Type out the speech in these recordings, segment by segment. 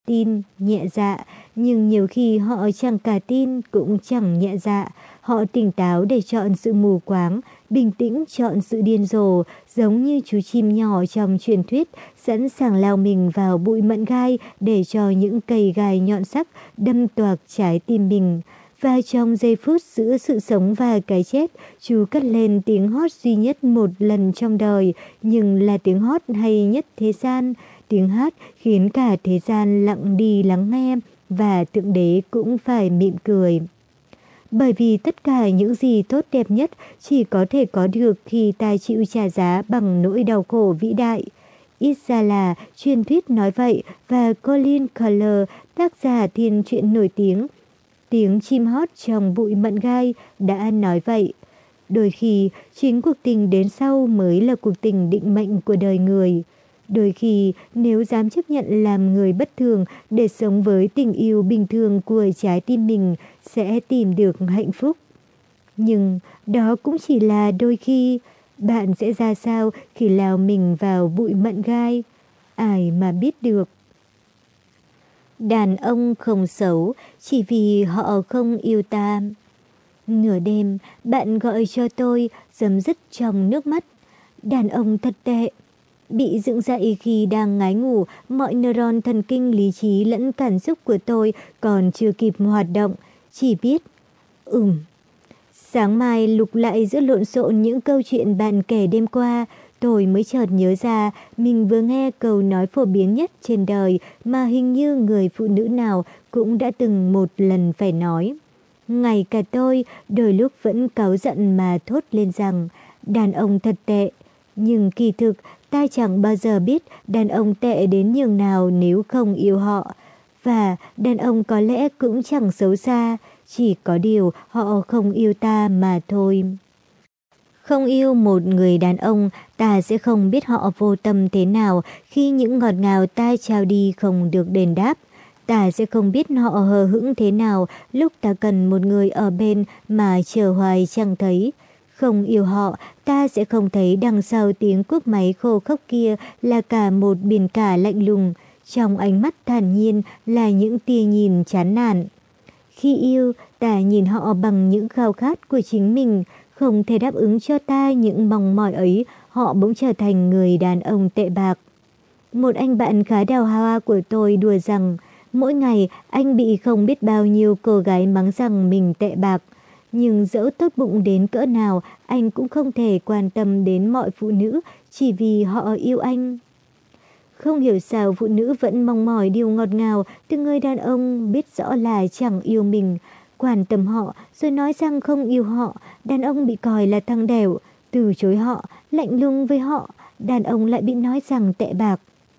tin, nhẹ dạ, nhưng nhiều khi họ chẳng cả tin cũng chẳng nhẹ dạ. Họ tỉnh táo để chọn sự mù quáng, bình tĩnh chọn sự điên rồ, giống như chú chim nhỏ trong truyền thuyết, sẵn sàng lao mình vào bụi mận gai để cho những cây gai nhọn sắc đâm toạc trái tim mình. Và trong giây phút giữa sự sống và cái chết, chú cất lên tiếng hót duy nhất một lần trong đời, nhưng là tiếng hót hay nhất thế gian. Tiếng hát khiến cả thế gian lặng đi lắng nghe, và Thượng Đế cũng phải mỉm cười. Bởi vì tất cả những gì tốt đẹp nhất chỉ có thể có được khi ta chịu trả giá bằng nỗi đau khổ vĩ đại. Ít ra là truyền thuyết nói vậy, và Colin Collar, tác giả thiên truyện nổi tiếng chim hót trong bụi mận gai, đã nói vậy. Đôi khi, chính cuộc tình đến sau mới là cuộc tình định mệnh của đời người. Đôi khi, nếu dám chấp nhận làm người bất thường để sống với tình yêu bình thường của trái tim mình, sẽ tìm được hạnh phúc. Nhưng đó cũng chỉ là đôi khi. Bạn sẽ ra sao khi lao mình vào bụi mận gai? Ai mà biết được. Đàn ông không xấu chỉ vì họ không yêu ta. Nửa đêm, bạn gọi cho tôi, rấm rứt trong nước mắt. Đàn ông thật tệ. Bị dựng dậy khi đang ngái ngủ, mọi neuron thần kinh lý trí lẫn cảm xúc của tôi còn chưa kịp hoạt động. Chỉ biết, Sáng mai lục lại giữa lộn xộn những câu chuyện bạn kể đêm qua, tôi mới chợt nhớ ra mình vừa nghe câu nói phổ biến nhất trên đời mà hình như người phụ nữ nào cũng đã từng một lần phải nói. Ngay cả tôi đôi lúc vẫn cáu giận mà thốt lên rằng đàn ông thật tệ. Nhưng kỳ thực ta chẳng bao giờ biết đàn ông tệ đến nhường nào nếu không yêu họ. Và đàn ông có lẽ cũng chẳng xấu xa, chỉ có điều họ không yêu ta mà thôi. Không yêu một người đàn ông, ta sẽ không biết họ vô tâm thế nào khi những ngọt ngào ta trao đi không được đền đáp. Ta sẽ không biết họ hờ hững thế nào lúc ta cần một người ở bên mà chờ hoài chẳng thấy. Không yêu họ, ta sẽ không thấy đằng sau tiếng cúp máy khô khốc kia là cả một biển cả lạnh lùng. Trong ánh mắt thản nhiên là những tia nhìn chán nản. Khi yêu, ta nhìn họ bằng những khao khát của chính mình, không thể đáp ứng cho ta những mong mỏi ấy, họ bỗng trở thành người đàn ông tệ bạc. Một anh bạn khá đào hoa của tôi đùa rằng, mỗi ngày anh bị không biết bao nhiêu cô gái mắng rằng mình tệ bạc. Nhưng dẫu tốt bụng đến cỡ nào, anh cũng không thể quan tâm đến mọi phụ nữ chỉ vì họ yêu anh. Không hiểu sao phụ nữ vẫn mong mỏi điều ngọt ngào từ người đàn ông biết rõ là chẳng yêu mình. Quan tâm họ rồi nói rằng không yêu họ, đàn ông bị coi là thằng đẻo. Từ chối họ, lạnh lùng với họ, đàn ông lại bị nói rằng tệ bạc.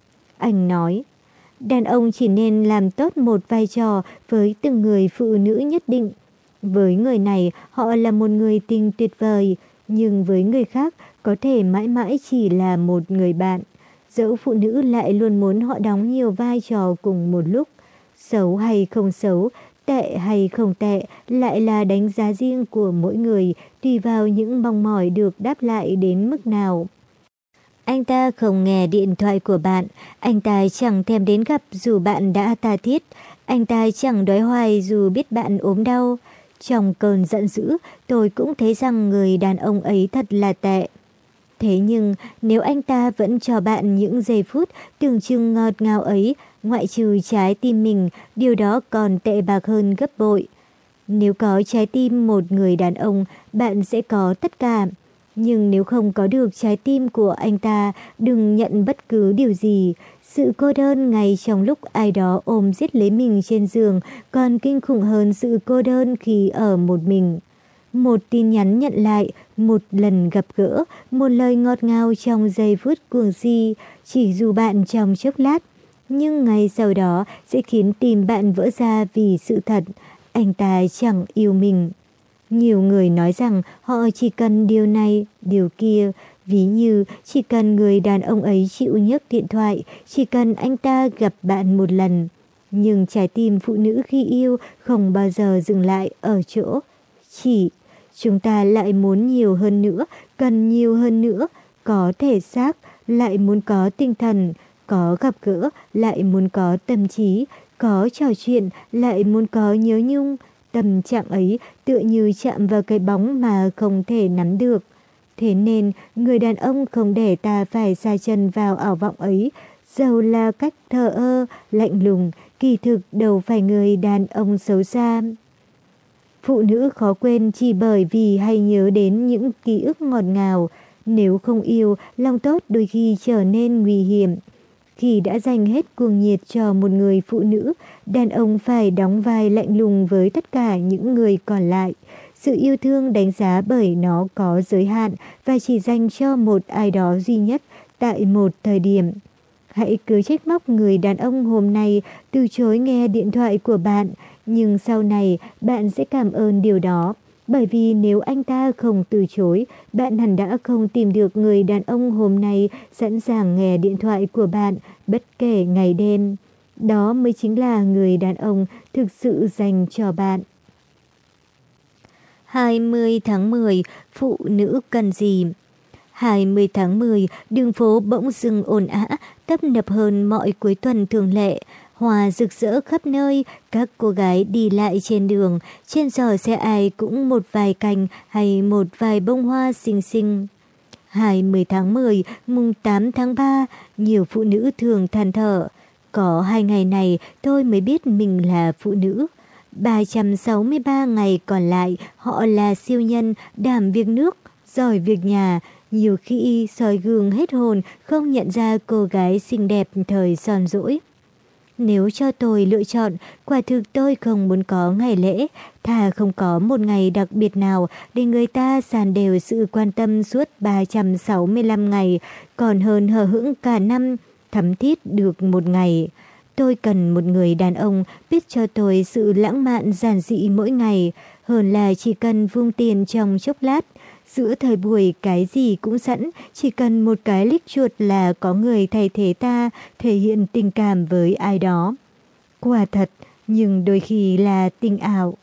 Anh nói, đàn ông chỉ nên làm tốt một vai trò với từng người phụ nữ nhất định. Với người này, họ là một người tình tuyệt vời, nhưng với người khác có thể mãi mãi chỉ là một người bạn. Dẫu phụ nữ lại luôn muốn họ đóng nhiều vai trò cùng một lúc. Xấu hay không xấu, tệ hay không tệ lại là đánh giá riêng của mỗi người, tùy vào những mong mỏi được đáp lại đến mức nào. Anh ta không nghe điện thoại của bạn, anh ta chẳng thèm đến gặp dù bạn đã tha thiết, anh ta chẳng đói hoài dù biết bạn ốm đau. Trong cơn giận dữ, tôi cũng thấy rằng người đàn ông ấy thật là tệ. Thế nhưng nếu anh ta vẫn cho bạn những giây phút tưởng chừng ngọt ngào ấy, ngoại trừ trái tim mình, điều đó còn tệ bạc hơn gấp bội. Nếu có trái tim một người đàn ông, bạn sẽ có tất cả. Nhưng nếu không có được trái tim của anh ta, đừng nhận bất cứ điều gì. Sự cô đơn ngay trong lúc ai đó ôm giết lấy mình trên giường còn kinh khủng hơn sự cô đơn khi ở một mình. Một tin nhắn nhận lại, một lần gặp gỡ, một lời ngọt ngào trong giây phút cuồng si, chỉ dù bạn trong chốc lát. Nhưng ngày sau đó sẽ khiến tim bạn vỡ ra vì sự thật, anh ta chẳng yêu mình. Nhiều người nói rằng họ chỉ cần điều này, điều kia, ví như chỉ cần người đàn ông ấy chịu nhấc điện thoại, chỉ cần anh ta gặp bạn một lần. Nhưng trái tim phụ nữ khi yêu không bao giờ dừng lại ở chỗ chỉ. Chúng ta lại muốn nhiều hơn nữa, cần nhiều hơn nữa, có thể xác, lại muốn có tinh thần, Có gặp gỡ lại muốn có tâm trí, có trò chuyện lại muốn có nhớ nhung. Tâm trạng ấy tựa như chạm vào cái bóng mà không thể nắm được. Thế nên người đàn ông không để ta phải sa chân vào ảo vọng ấy. Dầu là cách thờ ơ, lạnh lùng, kỳ thực đâu phải người đàn ông xấu xa. Phụ nữ khó quên chỉ bởi vì hay nhớ đến những ký ức ngọt ngào. Nếu không yêu, lòng tốt đôi khi trở nên nguy hiểm. Khi đã dành hết cuồng nhiệt cho một người phụ nữ, đàn ông phải đóng vai lạnh lùng với tất cả những người còn lại. Sự yêu thương đánh giá bởi nó có giới hạn và chỉ dành cho một ai đó duy nhất tại một thời điểm. Hãy cứ trách móc người đàn ông hôm nay từ chối nghe điện thoại của bạn, nhưng sau này bạn sẽ cảm ơn điều đó. Bởi vì nếu anh ta không từ chối, bạn hẳn đã không tìm được người đàn ông hôm nay sẵn sàng nghe điện thoại của bạn bất kể ngày đêm. Đó mới chính là người đàn ông thực sự dành cho bạn. 20 tháng 10, phụ nữ cần gì? 20 tháng 10, đường phố bỗng dưng ồn ào, tấp nập hơn mọi cuối tuần thường lệ. Hoa rực rỡ khắp nơi, các cô gái đi lại trên đường, trên giỏ xe ai cũng một vài cành hay một vài bông hoa xinh xinh. 20 tháng 10, mùng 8 tháng 3, nhiều phụ nữ thường than thở. Có 2 ngày này tôi mới biết mình là phụ nữ. 363 ngày còn lại họ là siêu nhân, đảm việc nước, giỏi việc nhà. Nhiều khi soi gương hết hồn không nhận ra cô gái xinh đẹp thời son dỗi. Nếu cho tôi lựa chọn, quả thực tôi không muốn có ngày lễ, thà không có một ngày đặc biệt nào để người ta dàn đều sự quan tâm suốt 365 ngày, còn hơn hờ hững cả năm, thấm thít được một ngày. Tôi cần một người đàn ông biết cho tôi sự lãng mạn giản dị mỗi ngày, hơn là chỉ cần vung tiền trong chốc lát. Giữa thời buổi cái gì cũng sẵn, chỉ cần một cái click chuột là có người thay thế ta thể hiện tình cảm với ai đó. Quả thật, nhưng đôi khi là tình ảo.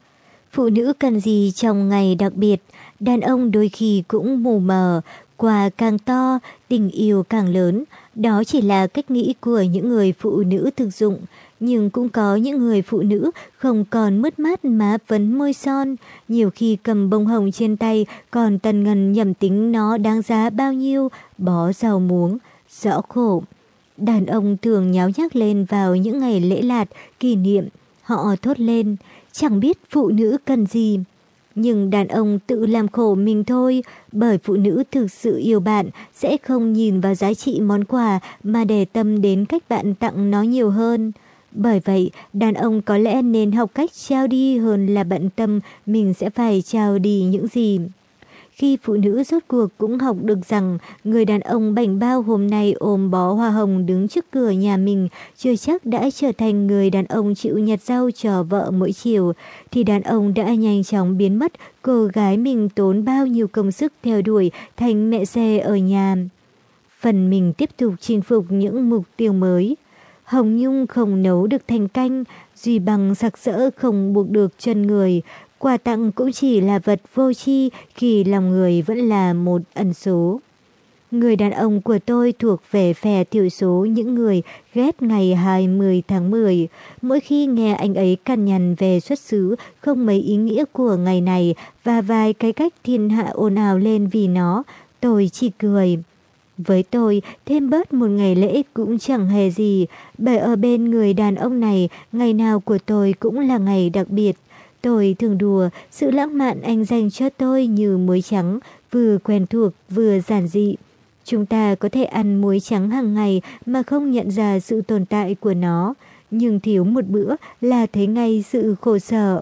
Phụ nữ cần gì trong ngày đặc biệt, đàn ông đôi khi cũng mù mờ, quà càng to, tình yêu càng lớn. Đó chỉ là cách nghĩ của những người phụ nữ thực dụng. Nhưng cũng có những người phụ nữ không còn mướt mát má phấn môi son, nhiều khi cầm bông hồng trên tay còn tần ngần nhẩm tính nó đáng giá bao nhiêu, bó rau muống, rõ khổ. Đàn ông thường nháo nhác lên vào những ngày lễ lạt, kỷ niệm, họ thốt lên, chẳng biết phụ nữ cần gì. Nhưng đàn ông tự làm khổ mình thôi, bởi phụ nữ thực sự yêu bạn sẽ không nhìn vào giá trị món quà mà để tâm đến cách bạn tặng nó nhiều hơn. Bởi vậy, đàn ông có lẽ nên học cách trao đi hơn là bận tâm mình sẽ phải trao đi những gì. Khi phụ nữ rốt cuộc cũng học được rằng người đàn ông bảnh bao hôm nay ôm bó hoa hồng đứng trước cửa nhà mình chưa chắc đã trở thành người đàn ông chịu nhặt rau cho vợ mỗi chiều, thì đàn ông đã nhanh chóng biến mất cô gái mình tốn bao nhiêu công sức theo đuổi thành mẹ xe ở nhà. Phần mình tiếp tục chinh phục những mục tiêu mới. Hồng nhung không nấu được thành canh, duy bằng sặc sỡ không buộc được chân người. Quà tặng cũng chỉ là vật vô tri khi lòng người vẫn là một ẩn số. Người đàn ông của tôi thuộc về phe thiểu số những người ghét ngày 20 tháng 10. Mỗi khi nghe anh ấy cằn nhằn về xuất xứ không mấy ý nghĩa của ngày này và vài cái cách thiên hạ ồn ào lên vì nó, tôi chỉ cười. Với tôi, thêm bớt một ngày lễ cũng chẳng hề gì, bởi ở bên người đàn ông này, ngày nào của tôi cũng là ngày đặc biệt. Tôi thường đùa, sự lãng mạn anh dành cho tôi như muối trắng, vừa quen thuộc vừa giản dị. Chúng ta có thể ăn muối trắng hàng ngày mà không nhận ra sự tồn tại của nó, nhưng thiếu một bữa là thấy ngay sự khổ sở.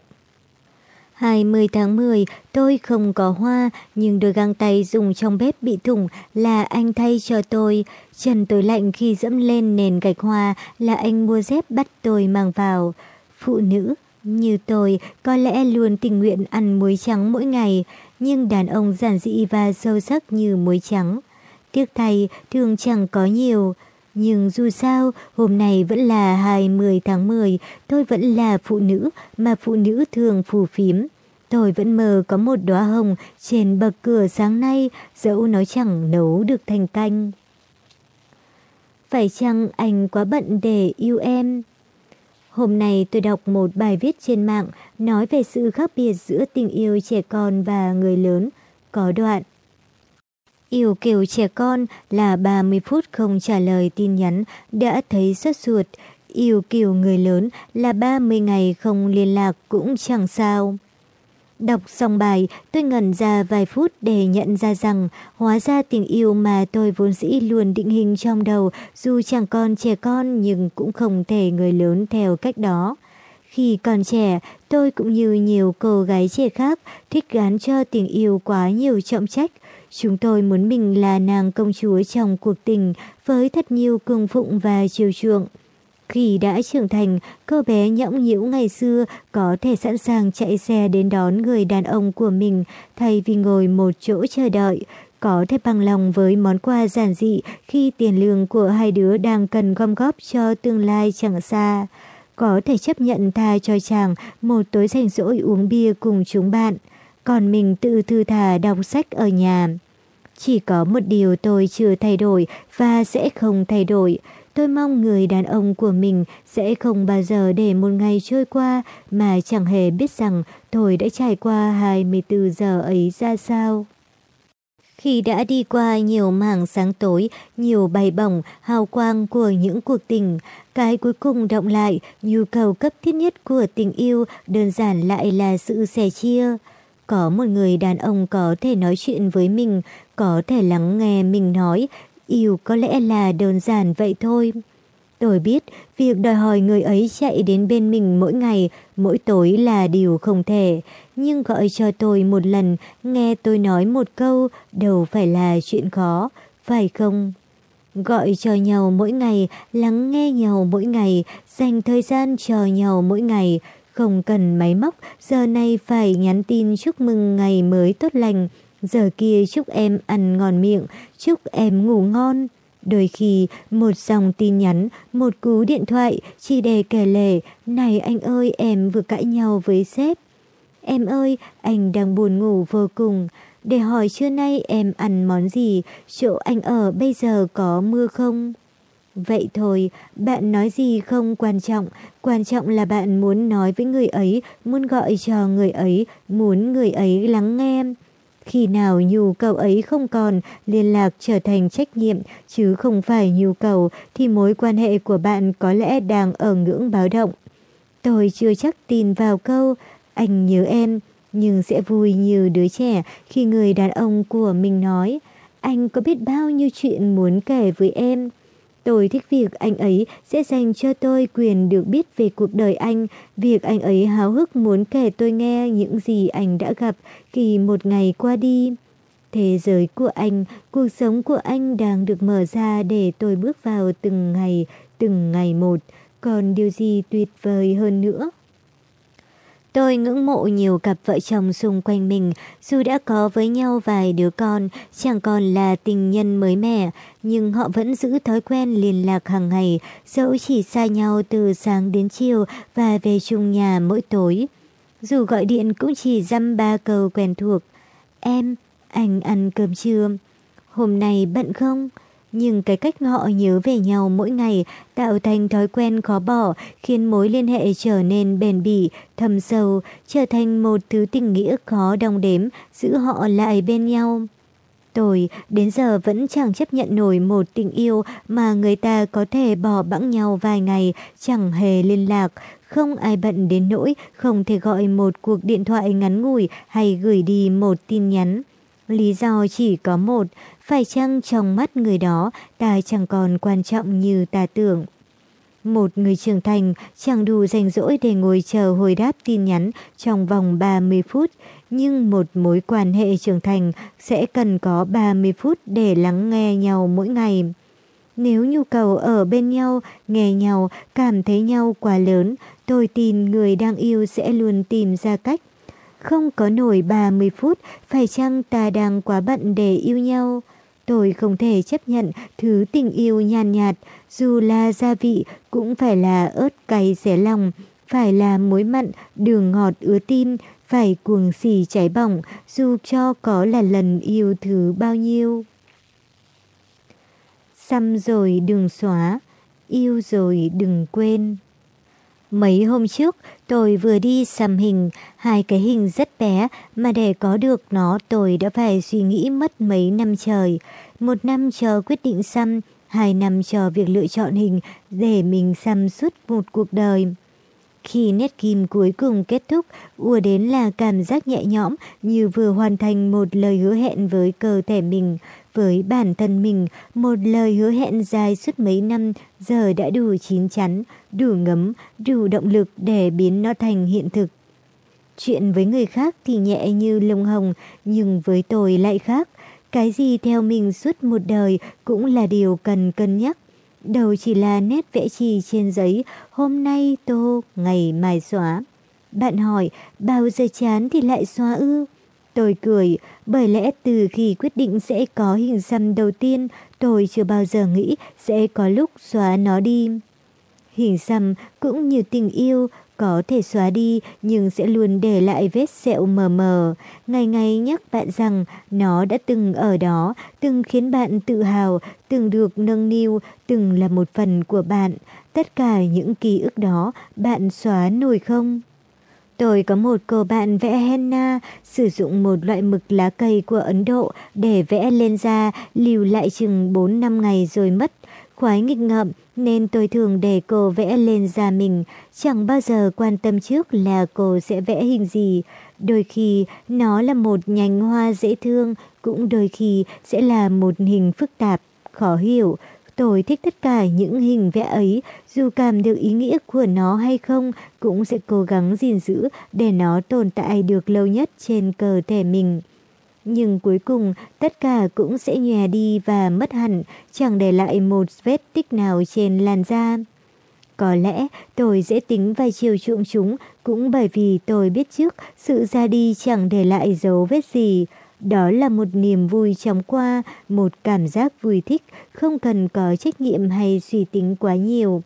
20 tháng 10, tôi không có hoa, nhưng đôi găng tay dùng trong bếp bị thủng là anh thay cho tôi. Chân tôi lạnh khi dẫm lên nền gạch hoa là anh mua dép bắt tôi mang vào. Phụ nữ như tôi có lẽ luôn tình nguyện ăn muối trắng mỗi ngày, nhưng đàn ông giản dị và sâu sắc như muối trắng. Tiếc thay, thường chẳng có nhiều. Nhưng dù sao, hôm nay vẫn là 20 tháng 10, tôi vẫn là phụ nữ mà phụ nữ thường phù phiếm. Tôi vẫn mơ có một đóa hồng trên bậc cửa sáng nay, dẫu nó chẳng nấu được thành canh. phải chăng anh quá bận để yêu em? Hôm nay tôi đọc một bài viết trên mạng nói về sự khác biệt giữa tình yêu trẻ con và người lớn. Có đoạn: yêu kiểu trẻ con là 30 phút không trả lời tin nhắn đã thấy sốt ruột. Yêu kiểu người lớn là 30 ngày không liên lạc cũng chẳng sao. Đọc xong bài, tôi ngẩn ra vài phút để nhận ra rằng hóa ra tình yêu mà tôi vốn dĩ luôn định hình trong đầu dù chẳng còn trẻ con nhưng cũng không thể người lớn theo cách đó. Khi còn trẻ, tôi cũng như nhiều cô gái trẻ khác thích gán cho tình yêu quá nhiều trọng trách. Chúng tôi muốn mình là nàng công chúa trong cuộc tình với thật nhiều cung phụng và chiều chuộng. Khi đã trưởng thành, cô bé nhõng nhẽo ngày xưa có thể sẵn sàng chạy xe đến đón người đàn ông của mình thay vì ngồi một chỗ chờ đợi. Có thể bằng lòng với món quà giản dị khi tiền lương của hai đứa đang cần gom góp cho tương lai chẳng xa. Có thể chấp nhận tha cho chàng một tối rảnh rỗi uống bia cùng chúng bạn, còn mình tự thư thả đọc sách ở nhà. Chỉ có một điều tôi chưa thay đổi và sẽ không thay đổi. Tôi mong người đàn ông của mình sẽ không bao giờ để một ngày trôi qua mà chẳng hề biết rằng tôi đã trải qua 24 giờ ấy ra sao. Khi đã đi qua nhiều mảng sáng tối, nhiều bay bổng, hào quang của những cuộc tình, cái cuối cùng đọng lại, nhu cầu cấp thiết nhất của tình yêu đơn giản lại là sự sẻ chia. Có một người đàn ông có thể nói chuyện với mình, có thể lắng nghe mình nói, yêu có lẽ là đơn giản vậy thôi. Tôi biết việc đòi hỏi người ấy chạy đến bên mình mỗi ngày, mỗi tối là điều không thể. Nhưng gọi cho tôi một lần, nghe tôi nói một câu, đâu phải là chuyện khó, phải không? Gọi cho nhau mỗi ngày, lắng nghe nhau mỗi ngày, dành thời gian cho nhau mỗi ngày. Không cần máy móc, giờ này phải nhắn tin chúc mừng ngày mới tốt lành. Giờ kia chúc em ăn ngon miệng, chúc em ngủ ngon. Đôi khi một dòng tin nhắn, một cú điện thoại chỉ để kể lể, này anh ơi em vừa cãi nhau với sếp. Em ơi anh đang buồn ngủ vô cùng. Để hỏi trưa nay em ăn món gì, chỗ anh ở bây giờ có mưa không? Vậy thôi, bạn nói gì không quan trọng là bạn muốn nói với người ấy, muốn gọi cho người ấy, muốn người ấy lắng nghe. Khi nào nhu cầu ấy không còn, liên lạc trở thành trách nhiệm chứ không phải nhu cầu thì mối quan hệ của bạn có lẽ đang ở ngưỡng báo động. Tôi chưa chắc tin vào câu anh nhớ em, nhưng sẽ vui như đứa trẻ khi người đàn ông của mình nói anh có biết bao nhiêu chuyện muốn kể với em. Tôi thích việc anh ấy sẽ dành cho tôi quyền được biết về cuộc đời anh, việc anh ấy háo hức muốn kể tôi nghe những gì anh đã gặp khi một ngày qua đi. Thế giới của anh, cuộc sống của anh đang được mở ra để tôi bước vào từng ngày một. Còn điều gì tuyệt vời hơn nữa? Tôi ngưỡng mộ nhiều cặp vợ chồng xung quanh mình, dù đã có với nhau vài đứa con, chẳng còn là tình nhân mới mẻ, nhưng họ vẫn giữ thói quen liên lạc hàng ngày, dẫu chỉ xa nhau từ sáng đến chiều và về chung nhà mỗi tối. Dù gọi điện cũng chỉ dăm ba câu quen thuộc. Em, anh ăn cơm chưa? Hôm nay bận không? Nhưng cái cách họ nhớ về nhau mỗi ngày tạo thành thói quen khó bỏ, khiến mối liên hệ trở nên bền bỉ, thâm sâu, trở thành một thứ tình nghĩa khó đong đếm, giữ họ lại bên nhau. Tôi đến giờ vẫn chẳng chấp nhận nổi một tình yêu mà người ta có thể bỏ bẵng nhau vài ngày, chẳng hề liên lạc, không ai bận đến nỗi không thể gọi một cuộc điện thoại ngắn ngủi hay gửi đi một tin nhắn. Lý do chỉ có một, phải chăng trong mắt người đó ta chẳng còn quan trọng như ta tưởng. Một người trưởng thành chẳng đủ rảnh rỗi để ngồi chờ hồi đáp tin nhắn trong vòng 30 phút, nhưng một mối quan hệ trưởng thành sẽ cần có 30 phút để lắng nghe nhau mỗi ngày. Nếu nhu cầu ở bên nhau, nghe nhau, cảm thấy nhau quá lớn, tôi tin người đang yêu sẽ luôn tìm ra cách. Không có nổi 30 phút, phải chăng ta đang quá bận để yêu nhau? Tôi không thể chấp nhận thứ tình yêu nhàn nhạt, dù là gia vị cũng phải là ớt cay xé lòng, phải là muối mặn, đường ngọt ứa tim, phải cuồng xì cháy bỏng, dù cho có là lần yêu thứ bao nhiêu. xăm rồi đừng xóa, yêu rồi đừng quên. Mấy hôm trước, tôi vừa đi xăm hình, hai cái hình rất bé mà để có được nó tôi đã phải suy nghĩ mất mấy năm trời. 1 năm cho quyết định xăm, 2 năm cho việc lựa chọn hình để mình xăm suốt một cuộc đời. Khi nét kim cuối cùng kết thúc, ùa đến là cảm giác nhẹ nhõm như vừa hoàn thành một lời hứa hẹn với cơ thể mình, với bản thân mình, một lời hứa hẹn dài suốt mấy năm giờ đã đủ chín chắn, đủ ngấm, đủ động lực để biến nó thành hiện thực. Chuyện với người khác thì nhẹ như lông hồng, nhưng với tôi lại khác. Cái gì theo mình suốt một đời cũng là điều cần cân nhắc. Đầu chỉ là nét vẽ chì trên giấy, hôm nay tô, ngày mai xóa. Bạn hỏi, bao giờ chán thì lại xóa ư? Tôi cười, bởi lẽ từ khi quyết định sẽ có hình xăm đầu tiên, tôi chưa bao giờ nghĩ sẽ có lúc xóa nó đi. Hình xăm cũng như tình yêu, có thể xóa đi nhưng sẽ luôn để lại vết sẹo mờ mờ. Ngày ngày nhắc bạn rằng nó đã từng ở đó, từng khiến bạn tự hào, từng được nâng niu, từng là một phần của bạn. Tất cả những ký ức đó bạn xóa nổi không? Tôi có một cô bạn vẽ henna, sử dụng một loại mực lá cây của Ấn Độ để vẽ lên da, lưu lại chừng 4-5 ngày rồi mất. Khoái nghịch ngợm nên tôi thường để cô vẽ lên da mình, chẳng bao giờ quan tâm trước là cô sẽ vẽ hình gì. Đôi khi nó là một nhành hoa dễ thương, cũng đôi khi sẽ là một hình phức tạp, khó hiểu. Tôi thích tất cả những hình vẽ ấy, dù cảm được ý nghĩa của nó hay không, cũng sẽ cố gắng gìn giữ để nó tồn tại được lâu nhất trên cơ thể mình. Nhưng cuối cùng tất cả cũng sẽ nhòe đi và mất hẳn, chẳng để lại một vết tích nào trên làn da. Có lẽ tôi dễ tính và chiều chuộng chúng cũng bởi vì tôi biết trước sự ra đi chẳng để lại dấu vết gì. Đó là một niềm vui chóng qua, một cảm giác vui thích, không cần có trách nhiệm hay suy tính quá nhiều.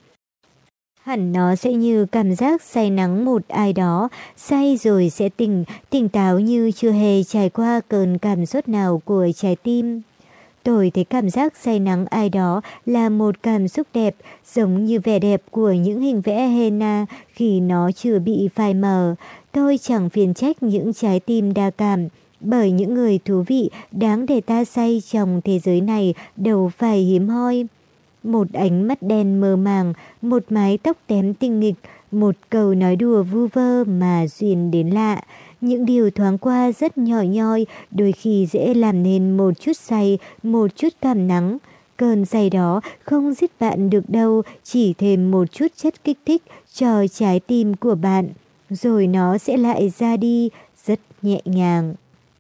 Hẳn nó sẽ như cảm giác say nắng một ai đó, say rồi sẽ tỉnh táo như chưa hề trải qua cơn cảm xúc nào của trái tim. Tôi thấy cảm giác say nắng ai đó là một cảm xúc đẹp, giống như vẻ đẹp của những hình vẽ henna khi nó chưa bị phai mờ. Tôi chẳng phiền trách những trái tim đa cảm, bởi những người thú vị đáng để ta say trong thế giới này đâu phải hiếm hoi. Một ánh mắt đen mơ màng, một mái tóc tém tinh nghịch, một câu nói đùa vu vơ mà duyên đến lạ. Những điều thoáng qua rất nhỏ nhoi, đôi khi dễ làm nên một chút say, một chút cảm nắng. Cơn say đó không giết bạn được đâu, chỉ thêm một chút chất kích thích cho trái tim của bạn. Rồi nó sẽ lại ra đi, rất nhẹ nhàng.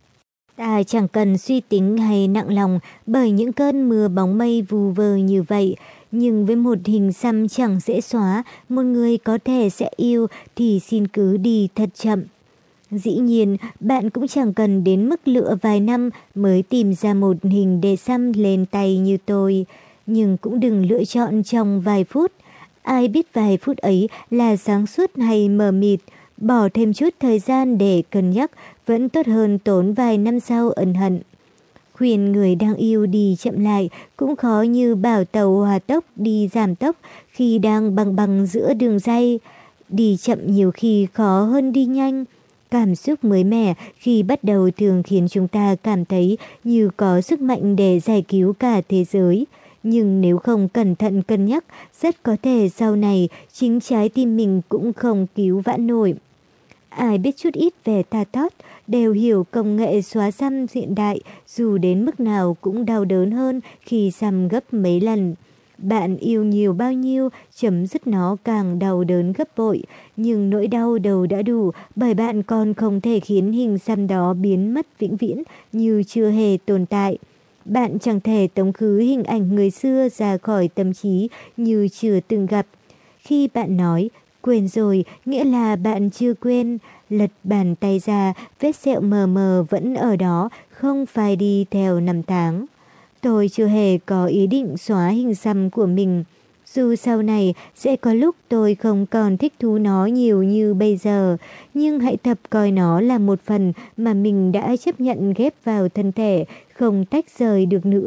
Ta chẳng cần suy tính hay nặng lòng bởi những cơn mưa bóng mây vu vơ như vậy. Nhưng với một hình xăm chẳng dễ xóa, một người có thể sẽ yêu thì xin cứ đi thật chậm. Dĩ nhiên, bạn cũng chẳng cần đến mức lựa vài năm mới tìm ra một hình để xăm lên tay như tôi. Nhưng cũng đừng lựa chọn trong vài phút. Ai biết vài phút ấy là sáng suốt hay mờ mịt. Bỏ thêm chút thời gian để cân nhắc vẫn tốt hơn tốn vài năm sau ân hận. Khuyên người đang yêu đi chậm lại cũng khó như bảo tàu hòa tốc đi giảm tốc khi đang bằng bằng giữa đường ray. Đi chậm nhiều khi khó hơn đi nhanh. Cảm xúc mới mẻ khi bắt đầu thường khiến chúng ta cảm thấy như có sức mạnh để giải cứu cả thế giới. Nhưng nếu không cẩn thận cân nhắc, rất có thể sau này chính trái tim mình cũng không cứu vãn nổi. Ai biết chút ít về tha thót đều hiểu công nghệ xóa xăm hiện đại dù đến mức nào cũng đau đớn hơn khi xăm gấp mấy lần. Bạn yêu nhiều bao nhiêu, chấm dứt nó càng đau đớn gấp bội, nhưng nỗi đau đầu đã đủ bởi bạn còn không thể khiến hình xăm đó biến mất vĩnh viễn như chưa hề tồn tại. Bạn chẳng thể tống khứ hình ảnh người xưa ra khỏi tâm trí như chưa từng gặp. Khi bạn nói quên rồi, nghĩa là bạn chưa quên. Lật bàn tay ra, vết sẹo mờ mờ vẫn ở đó, không phải đi theo năm tháng. Tôi chưa hề có ý định xóa hình xăm của mình. Dù sau này sẽ có lúc tôi không còn thích thú nó nhiều như bây giờ, nhưng hãy tập coi nó là một phần mà mình đã chấp nhận ghép vào thân thể, không tách rời được nữa.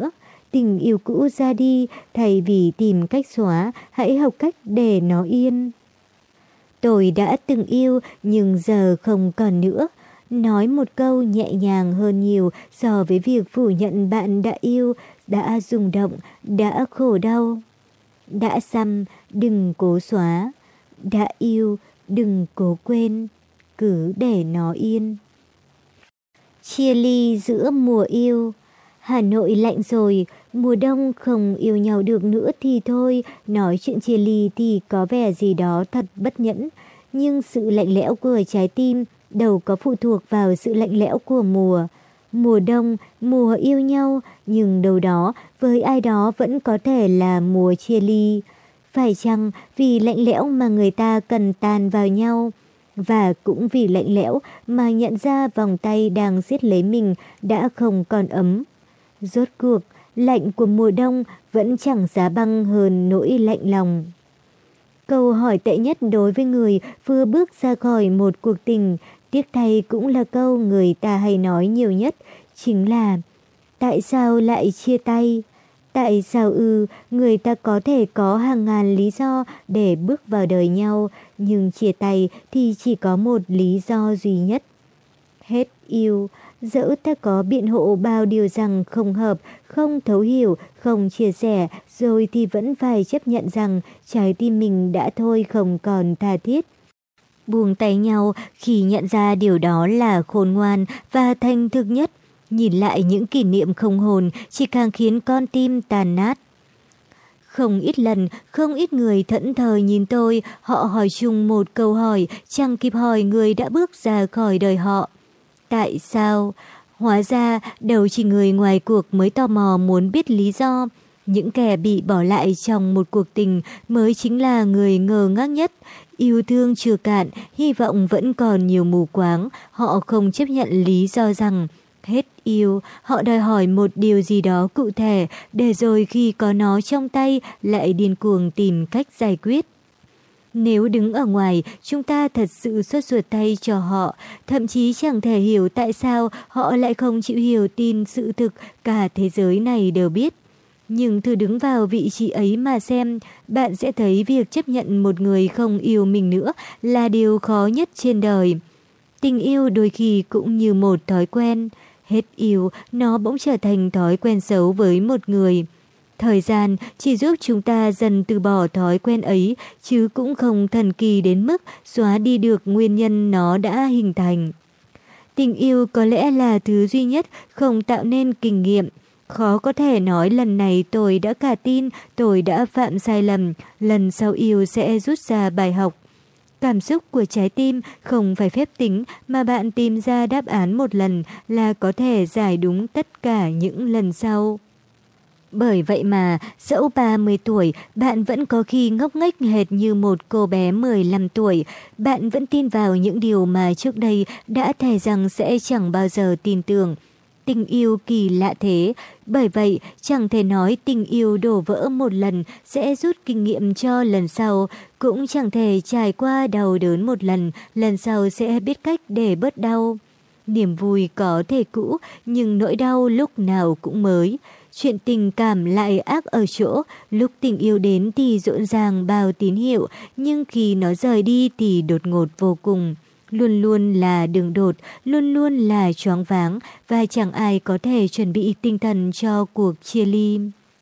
tình yêu cũ ra đi, thay vì tìm cách xóa, hãy học cách để nó yên. Tôi đã từng yêu nhưng giờ không còn nữa. Nói một câu nhẹ nhàng hơn nhiều so với việc phủ nhận bạn đã yêu, đã rung động, đã khổ đau. Đã xăm, đừng cố xóa. Đã yêu, đừng cố quên. Cứ để nó yên. Chia ly giữa mùa yêu. Hà Nội lạnh rồi, mùa đông không yêu nhau được nữa thì thôi, nói chuyện chia ly thì có vẻ gì đó thật bất nhẫn. Nhưng sự lạnh lẽo của trái tim đâu có phụ thuộc vào sự lạnh lẽo của mùa. Mùa đông, mùa yêu nhau, nhưng đâu đó với ai đó vẫn có thể là mùa chia ly. Phải chăng vì lạnh lẽo mà người ta cần tan vào nhau? Và cũng vì lạnh lẽo mà nhận ra vòng tay đang siết lấy mình đã không còn ấm. Rốt cuộc, lạnh của mùa đông vẫn chẳng giá băng hơn nỗi lạnh lòng. Câu hỏi tệ nhất đối với người vừa bước ra khỏi một cuộc tình, tiếc thay cũng là câu người ta hay nói nhiều nhất, chính là tại sao lại chia tay? Tại sao người ta có thể có hàng ngàn lý do để bước vào đời nhau, nhưng chia tay thì chỉ có một lý do duy nhất. Hết yêu, dẫu ta có biện hộ bao điều rằng không hợp, không thấu hiểu, không chia sẻ, rồi thì vẫn phải chấp nhận rằng trái tim mình đã thôi không còn tha thiết. Buông tay nhau khi nhận ra điều đó là khôn ngoan và thành thực nhất. Nhìn lại những kỷ niệm không hồn chỉ càng khiến con tim tàn nát. Không ít lần, không ít người thẫn thờ nhìn tôi, họ hỏi chung một câu hỏi, chẳng kịp hỏi người đã bước ra khỏi đời họ. Tại sao? Hóa ra, đầu chỉ người ngoài cuộc mới tò mò muốn biết lý do. Những kẻ bị bỏ lại trong một cuộc tình mới chính là người ngờ ngác nhất. Yêu thương chưa cạn, hy vọng vẫn còn nhiều mù quáng. Họ không chấp nhận lý do rằng hết yêu, họ đòi hỏi một điều gì đó cụ thể, để rồi khi có nó trong tay lại điên cuồng tìm cách giải quyết. Nếu đứng ở ngoài, chúng ta thật sự xót ruột tay cho họ, thậm chí chẳng thể hiểu tại sao họ lại không chịu hiểu tin sự thực cả thế giới này đều biết. Nhưng thử đứng vào vị trí ấy mà xem, bạn sẽ thấy việc chấp nhận một người không yêu mình nữa là điều khó nhất trên đời. Tình yêu đôi khi cũng như một thói quen. Hết yêu, nó bỗng trở thành thói quen xấu với một người. Thời gian chỉ giúp chúng ta dần từ bỏ thói quen ấy, chứ cũng không thần kỳ đến mức xóa đi được nguyên nhân nó đã hình thành. Tình yêu có lẽ là thứ duy nhất không tạo nên kinh nghiệm. Khó có thể nói lần này tôi đã cả tin, tôi đã phạm sai lầm, lần sau yêu sẽ rút ra bài học. Cảm xúc của trái tim không phải phép tính mà bạn tìm ra đáp án một lần là có thể giải đúng tất cả những lần sau. Bởi vậy mà, dẫu 30 tuổi, bạn vẫn có khi ngốc nghếch hệt như một cô bé 15 tuổi. Bạn vẫn tin vào những điều mà trước đây đã thề rằng sẽ chẳng bao giờ tin tưởng. Tình yêu kỳ lạ thế, bởi vậy chẳng thể nói tình yêu đổ vỡ một lần sẽ rút kinh nghiệm cho lần sau, cũng chẳng thể trải qua đau đớn một lần, lần sau sẽ biết cách để bớt đau. Niềm vui có thể cũ, nhưng nỗi đau lúc nào cũng mới. Chuyện tình cảm lại ác ở chỗ, lúc tình yêu đến thì rộn ràng bao tín hiệu, nhưng khi nó rời đi thì đột ngột vô cùng. Luôn luôn là đường đột, luôn luôn là choáng váng và chẳng ai có thể chuẩn bị tinh thần cho cuộc chia ly.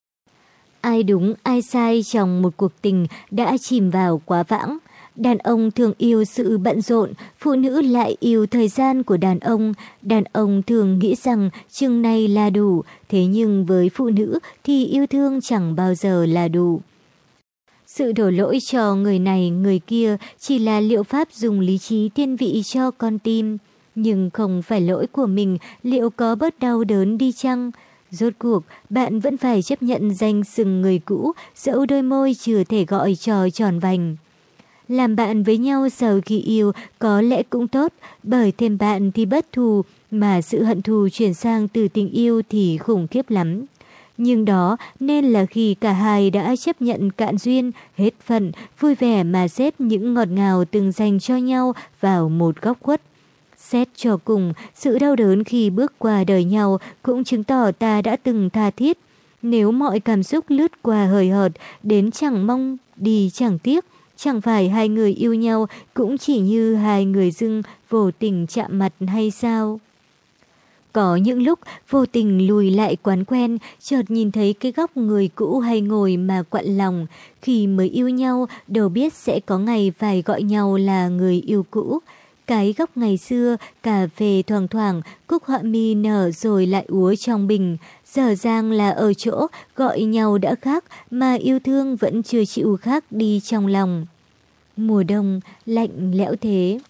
Ai đúng ai sai trong một cuộc tình đã chìm vào quá vãng. Đàn ông thường yêu sự bận rộn, phụ nữ lại yêu thời gian của đàn ông. Đàn ông thường nghĩ rằng chừng này là đủ, thế nhưng với phụ nữ thì yêu thương chẳng bao giờ là đủ. Sự đổ lỗi cho người này người kia chỉ là liệu pháp dùng lý trí thiên vị cho con tim. Nhưng không phải lỗi của mình, liệu có bớt đau đớn đi chăng? Rốt cuộc, bạn vẫn phải chấp nhận danh xưng người cũ, dẫu đôi môi chưa thể gọi trò tròn vành. Làm bạn với nhau sau khi yêu có lẽ cũng tốt, bởi thêm bạn thì bất thù, mà sự hận thù chuyển sang từ tình yêu thì khủng khiếp lắm. Nhưng đó nên là khi cả hai đã chấp nhận cạn duyên, hết phận, vui vẻ mà xếp những ngọt ngào từng dành cho nhau vào một góc khuất. Xét cho cùng, sự đau đớn khi bước qua đời nhau cũng chứng tỏ ta đã từng tha thiết. Nếu mọi cảm xúc lướt qua hời hợt, đến chẳng mong, đi chẳng tiếc, chẳng phải hai người yêu nhau cũng chỉ như hai người dưng vô tình chạm mặt hay sao? Có những lúc vô tình lùi lại quán quen, chợt nhìn thấy cái góc người cũ hay ngồi mà quặn lòng. Khi mới yêu nhau, đâu biết sẽ có ngày phải gọi nhau là người yêu cũ. Cái góc ngày xưa, cà phê thoảng thoảng, cúc họa mi nở rồi lại úa trong bình. Dở dang là ở chỗ, gọi nhau đã khác, mà yêu thương vẫn chưa chịu khác đi trong lòng. Mùa đông, lạnh lẽo thế.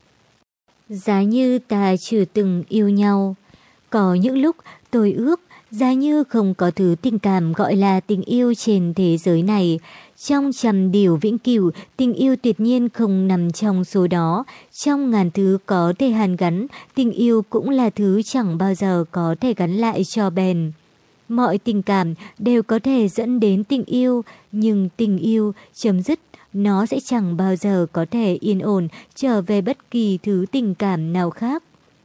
Giá như ta chưa từng yêu nhau. Có những lúc tôi ước giá như không có thứ tình cảm gọi là tình yêu trên thế giới này. Trong trăm điều vĩnh cửu, tình yêu tuyệt nhiên không nằm trong số đó. Trong ngàn thứ có thể hàn gắn, tình yêu cũng là thứ chẳng bao giờ có thể gắn lại cho bền. Mọi tình cảm đều có thể dẫn đến tình yêu, nhưng tình yêu chấm dứt, nó sẽ chẳng bao giờ có thể yên ổn trở về bất kỳ thứ tình cảm nào khác.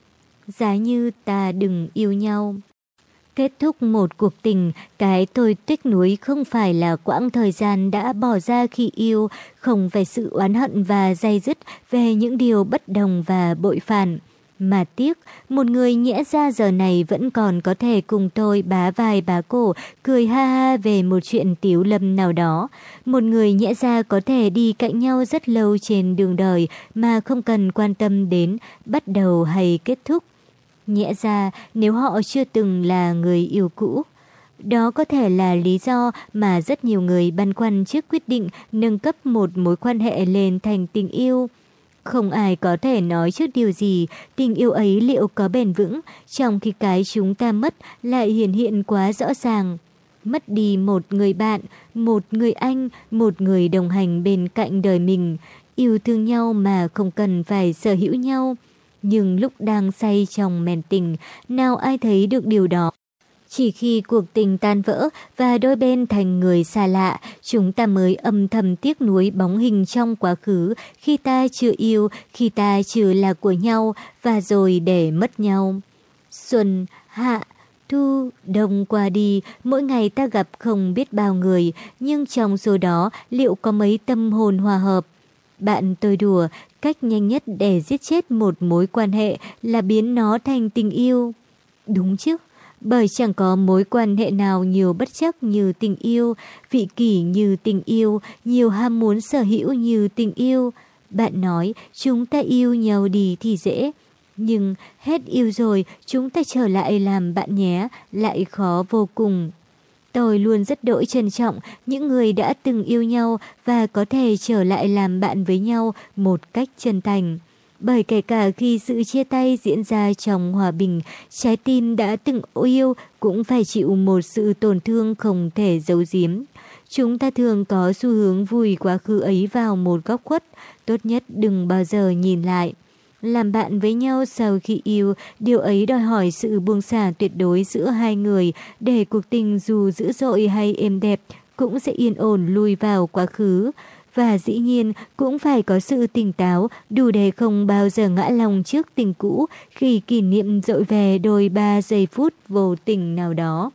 Giá như ta đừng yêu nhau. Kết thúc một cuộc tình, cái tôi tiếc nuối không phải là quãng thời gian đã bỏ ra khi yêu, không phải sự oán hận và day dứt về những điều bất đồng và bội phản. Mà tiếc, một người nhẽ ra giờ này vẫn còn có thể cùng tôi bá vai bá cổ, cười ha ha về một chuyện tiếu lâm nào đó. Một người nhẽ ra có thể đi cạnh nhau rất lâu trên đường đời mà không cần quan tâm đến bắt đầu hay kết thúc. Nhẽ ra nếu họ chưa từng là người yêu cũ. Đó có thể là lý do mà rất nhiều người băn khoăn trước quyết định nâng cấp một mối quan hệ lên thành tình yêu. Không ai có thể nói trước điều gì tình yêu ấy liệu có bền vững, trong khi cái chúng ta mất lại hiển hiện quá rõ ràng. Mất đi một người bạn, một người anh, một người đồng hành bên cạnh đời mình, yêu thương nhau mà không cần phải sở hữu nhau. Nhưng lúc đang say trong mèn tình, nào ai thấy được điều đó. Chỉ khi cuộc tình tan vỡ và đôi bên thành người xa lạ, chúng ta mới âm thầm tiếc nuối bóng hình trong quá khứ, khi ta chưa yêu, khi ta chưa là của nhau, và rồi để mất nhau. Xuân, hạ, thu, đông qua đi, mỗi ngày ta gặp không biết bao người, nhưng trong số đó liệu có mấy tâm hồn hòa hợp? Bạn tôi đùa, cách nhanh nhất để giết chết một mối quan hệ là biến nó thành tình yêu. Đúng chứ, bởi chẳng có mối quan hệ nào nhiều bất chấp như tình yêu, vị kỷ như tình yêu, nhiều ham muốn sở hữu như tình yêu. Bạn nói chúng ta yêu nhau đi thì dễ, nhưng hết yêu rồi chúng ta trở lại làm bạn nhé, lại khó vô cùng. Tôi luôn rất đỗi trân trọng những người đã từng yêu nhau và có thể trở lại làm bạn với nhau một cách chân thành. Bởi kể cả khi sự chia tay diễn ra trong hòa bình, trái tim đã từng yêu cũng phải chịu một sự tổn thương không thể giấu giếm. Chúng ta thường có xu hướng vùi quá khứ ấy vào một góc khuất, tốt nhất đừng bao giờ nhìn lại. Làm bạn với nhau sau khi yêu, điều ấy đòi hỏi sự buông xả tuyệt đối giữa hai người để cuộc tình dù dữ dội hay êm đẹp cũng sẽ yên ổn lùi vào quá khứ. Và dĩ nhiên cũng phải có sự tỉnh táo đủ để không bao giờ ngã lòng trước tình cũ khi kỷ niệm dội về đôi 3 giây phút vô tình nào đó.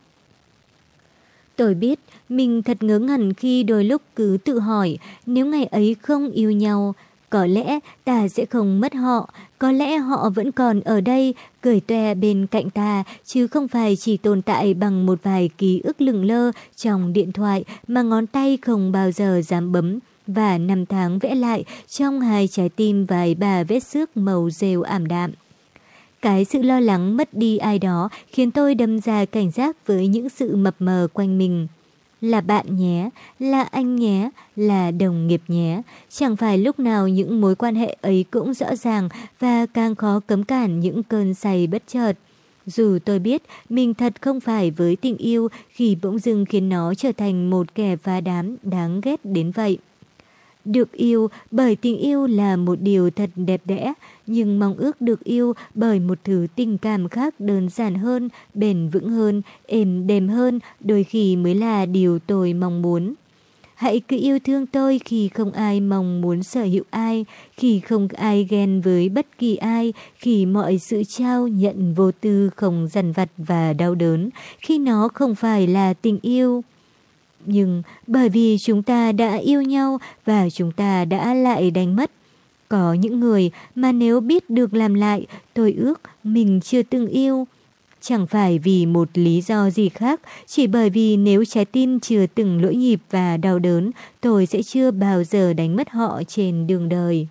Tôi biết mình thật ngớ ngẩn khi đôi lúc cứ tự hỏi nếu ngày ấy không yêu nhau, có lẽ ta sẽ không mất họ, có lẽ họ vẫn còn ở đây, cười toe bên cạnh ta, chứ không phải chỉ tồn tại bằng một vài ký ức lững lơ trong điện thoại mà ngón tay không bao giờ dám bấm, và năm tháng vẽ lại trong hai trái tim vài ba vết xước màu rêu ảm đạm. Cái sự lo lắng mất đi ai đó khiến tôi đâm ra cảnh giác với những sự mập mờ quanh mình. Là bạn nhé, là anh nhé, là đồng nghiệp nhé. Chẳng phải lúc nào những mối quan hệ ấy cũng rõ ràng và càng khó cấm cản những cơn say bất chợt. Dù tôi biết mình thật không phải với tình yêu khi bỗng dưng khiến nó trở thành một kẻ phá đám đáng ghét đến vậy. Được yêu bởi tình yêu là một điều thật đẹp đẽ, nhưng mong ước được yêu bởi một thứ tình cảm khác đơn giản hơn, bền vững hơn, êm đềm hơn, đôi khi mới là điều tôi mong muốn. Hãy cứ yêu thương tôi khi không ai mong muốn sở hữu ai, khi không ai ghen với bất kỳ ai, khi mọi sự trao nhận vô tư không dằn vặt và đau đớn, khi nó không phải là tình yêu. Nhưng bởi vì chúng ta đã yêu nhau và chúng ta đã lại đánh mất. Có những người mà nếu biết được làm lại, tôi ước mình chưa từng yêu. Chẳng phải vì một lý do gì khác, chỉ bởi vì nếu trái tim chưa từng lỗi nhịp và đau đớn, tôi sẽ chưa bao giờ đánh mất họ trên đường đời.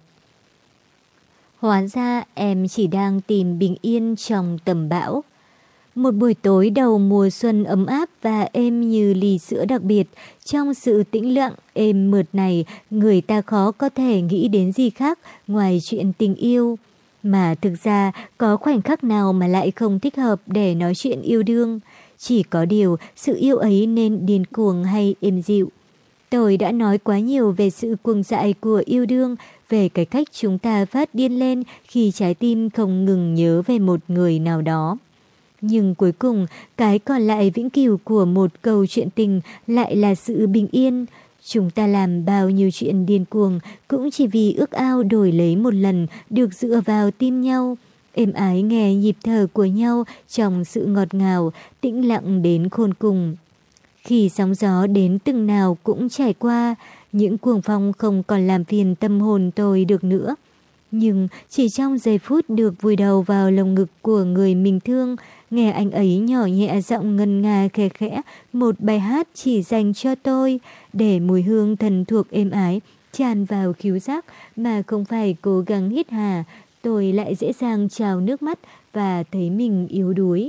Hóa ra em chỉ đang tìm bình yên trong tầm bão. Một buổi tối đầu mùa xuân ấm áp và êm như ly sữa đặc biệt, trong sự tĩnh lặng êm mượt này, người ta khó có thể nghĩ đến gì khác ngoài chuyện tình yêu. Mà thực ra có khoảnh khắc nào mà lại không thích hợp để nói chuyện yêu đương. Chỉ có điều sự yêu ấy nên điên cuồng hay êm dịu. Tôi đã nói quá nhiều về sự cuồng dại của yêu đương, về cái cách chúng ta phát điên lên khi trái tim không ngừng nhớ về một người nào đó. Nhưng cuối cùng, cái còn lại vĩnh cửu của một câu chuyện tình lại là sự bình yên. Chúng ta làm bao nhiêu chuyện điên cuồng cũng chỉ vì ước ao đổi lấy một lần được dựa vào tim nhau, êm ái nghe nhịp thở của nhau trong sự ngọt ngào, tĩnh lặng đến khôn cùng. Khi sóng gió đến từng nào cũng trải qua, những cuồng phong không còn làm phiền tâm hồn tôi được nữa. Nhưng chỉ trong giây phút được vùi đầu vào lồng ngực của người mình thương, nghe anh ấy nhỏ nhẹ giọng ngân nga khẽ khẽ một bài hát chỉ dành cho tôi, để mùi hương thân thuộc êm ái tràn vào khứu giác mà không phải cố gắng hít hà, tôi lại dễ dàng trào nước mắt và thấy mình yếu đuối.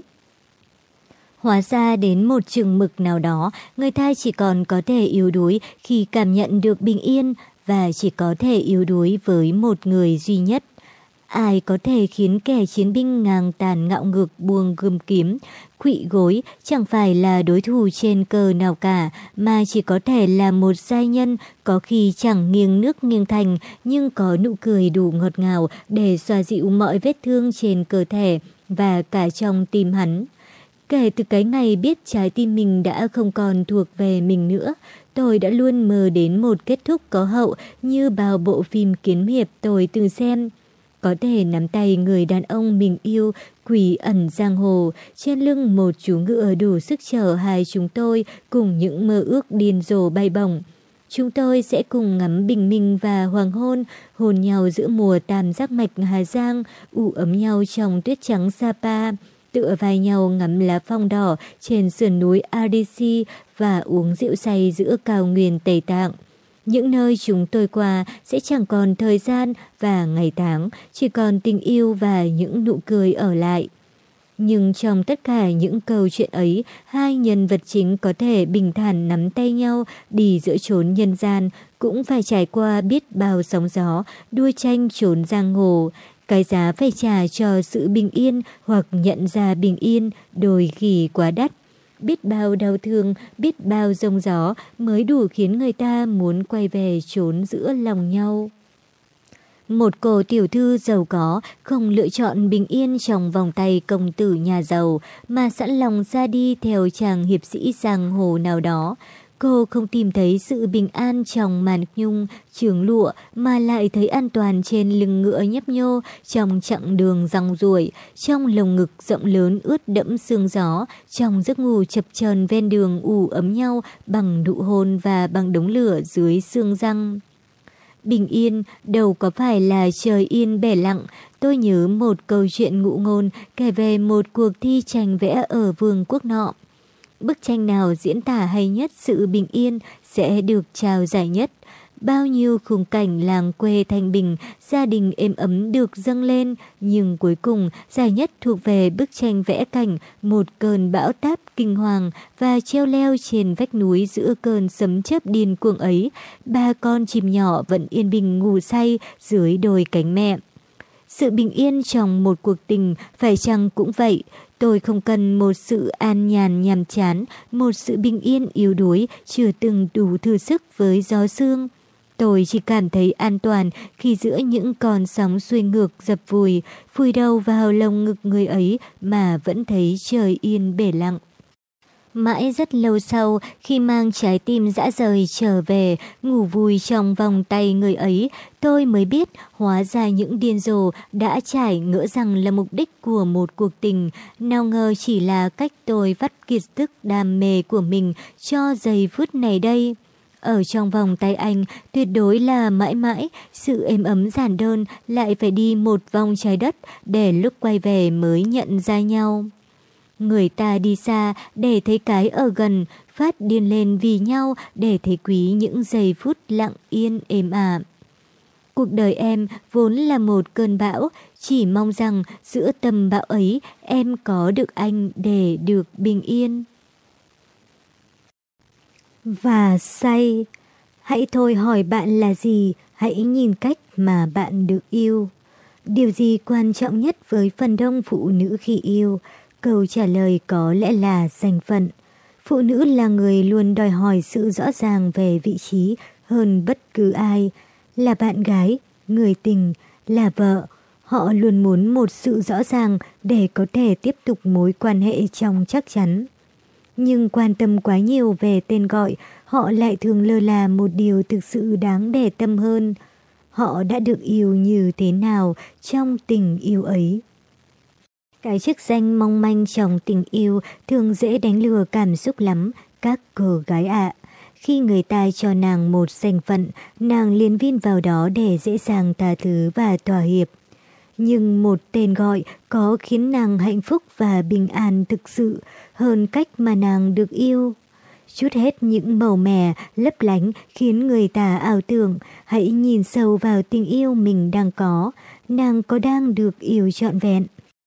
Hóa ra đến một chừng mực nào đó, người ta chỉ còn có thể yếu đuối khi cảm nhận được bình yên, và chỉ có thể yếu đuối với một người duy nhất. Ai có thể khiến kẻ chiến binh ngang tàn ngạo ngược buông gươm kiếm, khuỵu gối chẳng phải là đối thủ trên cờ nào cả, mà chỉ có thể là một giai nhân có khi chẳng nghiêng nước nghiêng thành, nhưng có nụ cười đủ ngọt ngào để xoa dịu mọi vết thương trên cơ thể và cả trong tim hắn. Kể từ cái ngày biết trái tim mình đã không còn thuộc về mình nữa, tôi đã luôn mơ đến một kết thúc có hậu như bao bộ phim kiếm hiệp tôi từng xem. Có thể nắm tay người đàn ông mình yêu, quỷ ẩn giang hồ, trên lưng một chú ngựa đủ sức chở hai chúng tôi cùng những mơ ước điên rồ bay bổng. Chúng tôi sẽ cùng ngắm bình minh và hoàng hôn, hôn nhau giữa mùa tam giác mạch Hà Giang, ủ ấm nhau trong tuyết trắng Sapa, tựa vai nhau ngắm lá phong đỏ trên sườn núi Adisi và uống rượu say giữa cao nguyên Tây Tạng. Những nơi chúng tôi qua sẽ chẳng còn thời gian và ngày tháng, chỉ còn tình yêu và những nụ cười ở lại. Nhưng trong tất cả những câu chuyện ấy, hai nhân vật chính có thể bình thản nắm tay nhau đi giữa chốn nhân gian, cũng phải trải qua biết bao sóng gió, đua tranh chốn giang hồ. Cái giá phải trả cho sự bình yên hoặc nhận ra bình yên đôi khi quá đắt. Biết bao đau thương, biết bao giông gió mới đủ khiến người ta muốn quay về chốn giữa lòng nhau. Một cô tiểu thư giàu có không lựa chọn bình yên trong vòng tay công tử nhà giàu, mà sẵn lòng ra đi theo chàng hiệp sĩ giang hồ nào đó. Cô không tìm thấy sự bình an trong màn nhung, trường lụa, mà lại thấy an toàn trên lưng ngựa nhấp nhô, trong chặng đường rong ruổi, trong lồng ngực rộng lớn ướt đẫm sương gió, trong giấc ngủ chập chờn ven đường ủ ấm nhau bằng nụ hôn và bằng đống lửa dưới sương răng. Bình yên đâu có phải là trời yên bể lặng. Tôi nhớ một câu chuyện ngụ ngôn kể về một cuộc thi tranh vẽ ở vương quốc nọ. Bức tranh nào diễn tả hay nhất sự bình yên sẽ được trao giải nhất. Bao nhiêu khung cảnh làng quê thanh bình, gia đình êm ấm được dâng lên, nhưng cuối cùng giải nhất thuộc về bức tranh vẽ cảnh một cơn bão táp kinh hoàng và treo leo trên vách núi giữa cơn sấm chớp điên cuồng ấy. Ba con chim nhỏ vẫn yên bình ngủ say dưới đồi cánh mẹ. Sự bình yên trong một cuộc tình phải chăng cũng vậy? Tôi không cần một sự an nhàn nhàm chán, một sự bình yên yếu đuối chưa từng đủ thử sức với gió sương. Tôi chỉ cảm thấy an toàn khi giữa những con sóng xuôi ngược dập vùi, vùi đầu vào lồng ngực người ấy mà vẫn thấy trời yên bể lặng. Mãi rất lâu sau, khi mang trái tim dã rời trở về, ngủ vùi trong vòng tay người ấy, tôi mới biết hóa ra những điên rồ đã trải ngỡ rằng là mục đích của một cuộc tình, nào ngờ chỉ là cách tôi vắt kiệt sức đam mê của mình cho giây phút này đây. Ở trong vòng tay anh, tuyệt đối là mãi mãi, sự êm ấm giản đơn lại phải đi một vòng trái đất để lúc quay về mới nhận ra nhau. Người ta đi xa để thấy cái ở gần, phát điên lên vì nhau để thấy quý những giây phút lặng yên êm ả. Cuộc đời em vốn là một cơn bão, chỉ mong rằng giữa tầm bão ấy em có được anh để được bình yên. Và say. Hãy thôi hỏi bạn là gì, hãy nhìn cách mà bạn được yêu. Điều gì quan trọng nhất với phần đông phụ nữ khi yêu? Câu trả lời có lẽ là danh phận. Phụ nữ là người luôn đòi hỏi sự rõ ràng về vị trí hơn bất cứ ai. Là bạn gái, người tình, là vợ. Họ luôn muốn một sự rõ ràng để có thể tiếp tục mối quan hệ trong chắc chắn. Nhưng quan tâm quá nhiều về tên gọi, họ lại thường lơ là một điều thực sự đáng để tâm hơn. Họ đã được yêu như thế nào trong tình yêu ấy? Cái chức danh mong manh trong tình yêu thường dễ đánh lừa cảm xúc lắm, các cô gái ạ. Khi người ta cho nàng một danh phận, nàng liền vin vào đó để dễ dàng tha thứ và thỏa hiệp. Nhưng một tên gọi có khiến nàng hạnh phúc và bình an thực sự hơn cách mà nàng được yêu. Chút hết những màu mè lấp lánh khiến người ta ảo tưởng, hãy nhìn sâu vào tình yêu mình đang có, nàng có đang được yêu trọn vẹn.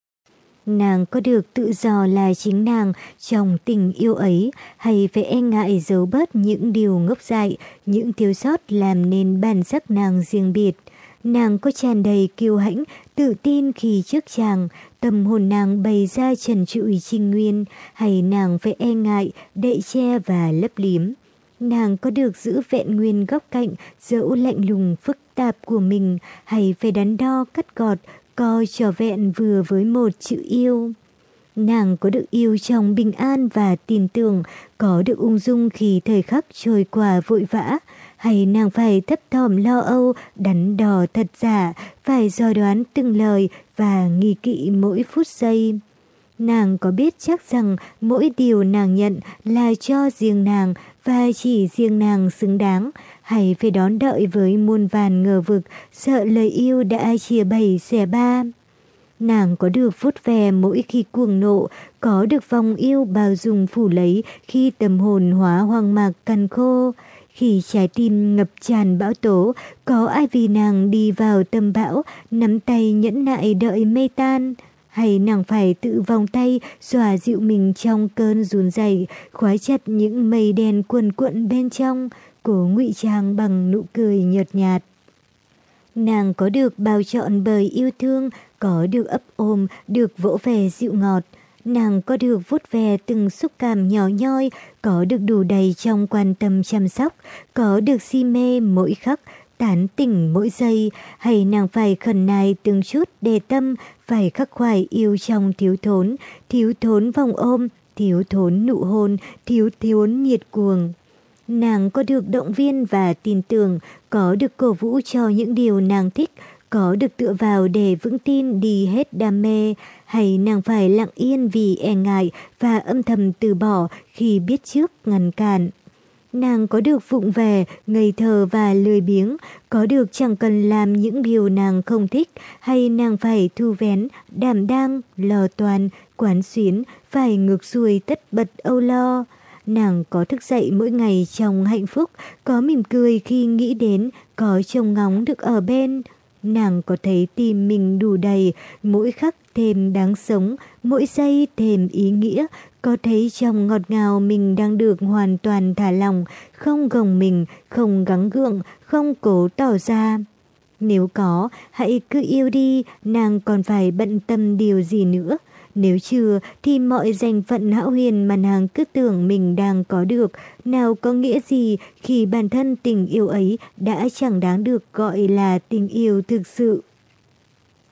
Nàng có được tự do là chính nàng trong tình yêu ấy, hay phải e ngại giấu bớt những điều ngốc dại, những thiếu sót làm nên bản sắc nàng riêng biệt. Nàng có tràn đầy kiêu hãnh, tự tin khi trước chàng, tâm hồn nàng bày ra trần trụi trinh nguyên, hay nàng phải e ngại, đậy che và lấp liếm. Nàng có được giữ vẹn nguyên góc cạnh, dẫu lạnh lùng phức tạp của mình, hay phải đắn đo cắt gọt, coi trò vẹn vừa với một chữ yêu. Nàng có được yêu trong bình an và tin tưởng, có được ung dung khi thời khắc trôi qua vội vã, hay nàng phải thấp thỏm lo âu, đắn đo thật giả, phải dò đoán từng lời và nghi kỵ mỗi phút giây. Nàng có biết chắc rằng mỗi điều nàng nhận là cho riêng nàng và chỉ riêng nàng xứng đáng, hay phải đón đợi với muôn vàn ngờ vực, sợ lời yêu đã chia bày xẻ ba. Nàng có được vuốt ve mỗi khi cuồng nộ, có được vòng yêu bao dung phủ lấy khi tâm hồn hóa hoang mạc cằn khô. Khi trái tim ngập tràn bão tố, có ai vì nàng đi vào tâm bão, nắm tay nhẫn nại đợi mây tan. Hay nàng phải tự vòng tay, xòa dịu mình trong cơn run rẩy, khóa chặt những mây đen cuồn cuộn bên trong, cố ngụy trang bằng nụ cười nhợt nhạt. Nàng có được bao trọn bởi yêu thương, có được ấp ôm, được vỗ về dịu ngọt. Nàng có được vuốt ve từng xúc cảm nhỏ nhoi, có được đủ đầy trong quan tâm chăm sóc, có được si mê mỗi khắc, tán tỉnh mỗi giây, hay nàng phải khẩn nài từng chút để tâm, phải khắc khoải yêu trong thiếu thốn vòng ôm, thiếu thốn nụ hôn, thiếu thốn nhiệt cuồng. Nàng có được động viên và tin tưởng, có được cổ vũ cho những điều nàng thích, có được tựa vào để vững tin đi hết đam mê, hay nàng phải lặng yên vì e ngại và âm thầm từ bỏ khi biết trước ngăn cản. Nàng có được vụng về, ngây thơ và lười biếng, có được chẳng cần làm những điều nàng không thích, hay nàng phải thu vén, đảm đang, lo toan, quán xuyến, phải ngược xuôi tất bật âu lo. Nàng có thức dậy mỗi ngày trong hạnh phúc, có mỉm cười khi nghĩ đến, có trông ngóng được ở bên. Nàng có thấy tim mình đủ đầy, mỗi khắc thêm đáng sống, mỗi giây thêm ý nghĩa, có thấy trong ngọt ngào mình đang được hoàn toàn thả lòng, không gồng mình, không gắng gượng, không cố tỏ ra. Nếu có, hãy cứ yêu đi, nàng còn phải bận tâm điều gì nữa. Nếu chưa, thì mọi danh phận hão huyền mà nàng cứ tưởng mình đang có được, nào có nghĩa gì khi bản thân tình yêu ấy đã chẳng đáng được gọi là tình yêu thực sự.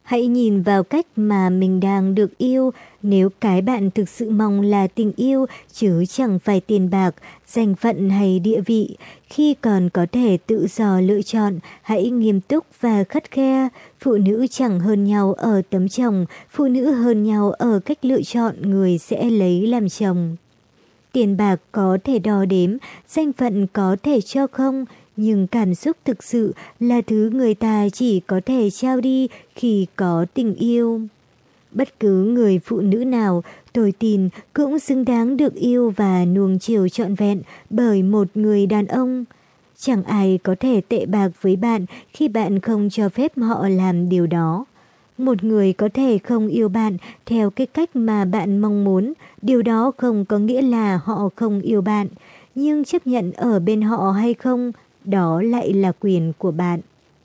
Hãy nhìn vào cách mà mình đang được yêu. Nếu cái bạn thực sự mong là tình yêu chứ chẳng phải tiền bạc, danh phận hay địa vị, khi còn có thể tự do lựa chọn, hãy nghiêm túc và khắt khe. Phụ nữ chẳng hơn nhau ở tấm chồng, phụ nữ hơn nhau ở cách lựa chọn người sẽ lấy làm chồng. Tiền bạc có thể đo đếm, danh phận có thể cho không, nhưng cảm xúc thực sự là thứ người ta chỉ có thể trao đi khi có tình yêu. Bất cứ người phụ nữ nào, tôi tin, cũng xứng đáng được yêu và nuông chiều trọn vẹn bởi một người đàn ông. Chẳng ai có thể tệ bạc với bạn khi bạn không cho phép họ làm điều đó. Một người có thể không yêu bạn theo cái cách mà bạn mong muốn, điều đó không có nghĩa là họ không yêu bạn, nhưng chấp nhận ở bên họ hay không, đó lại là quyền của bạn.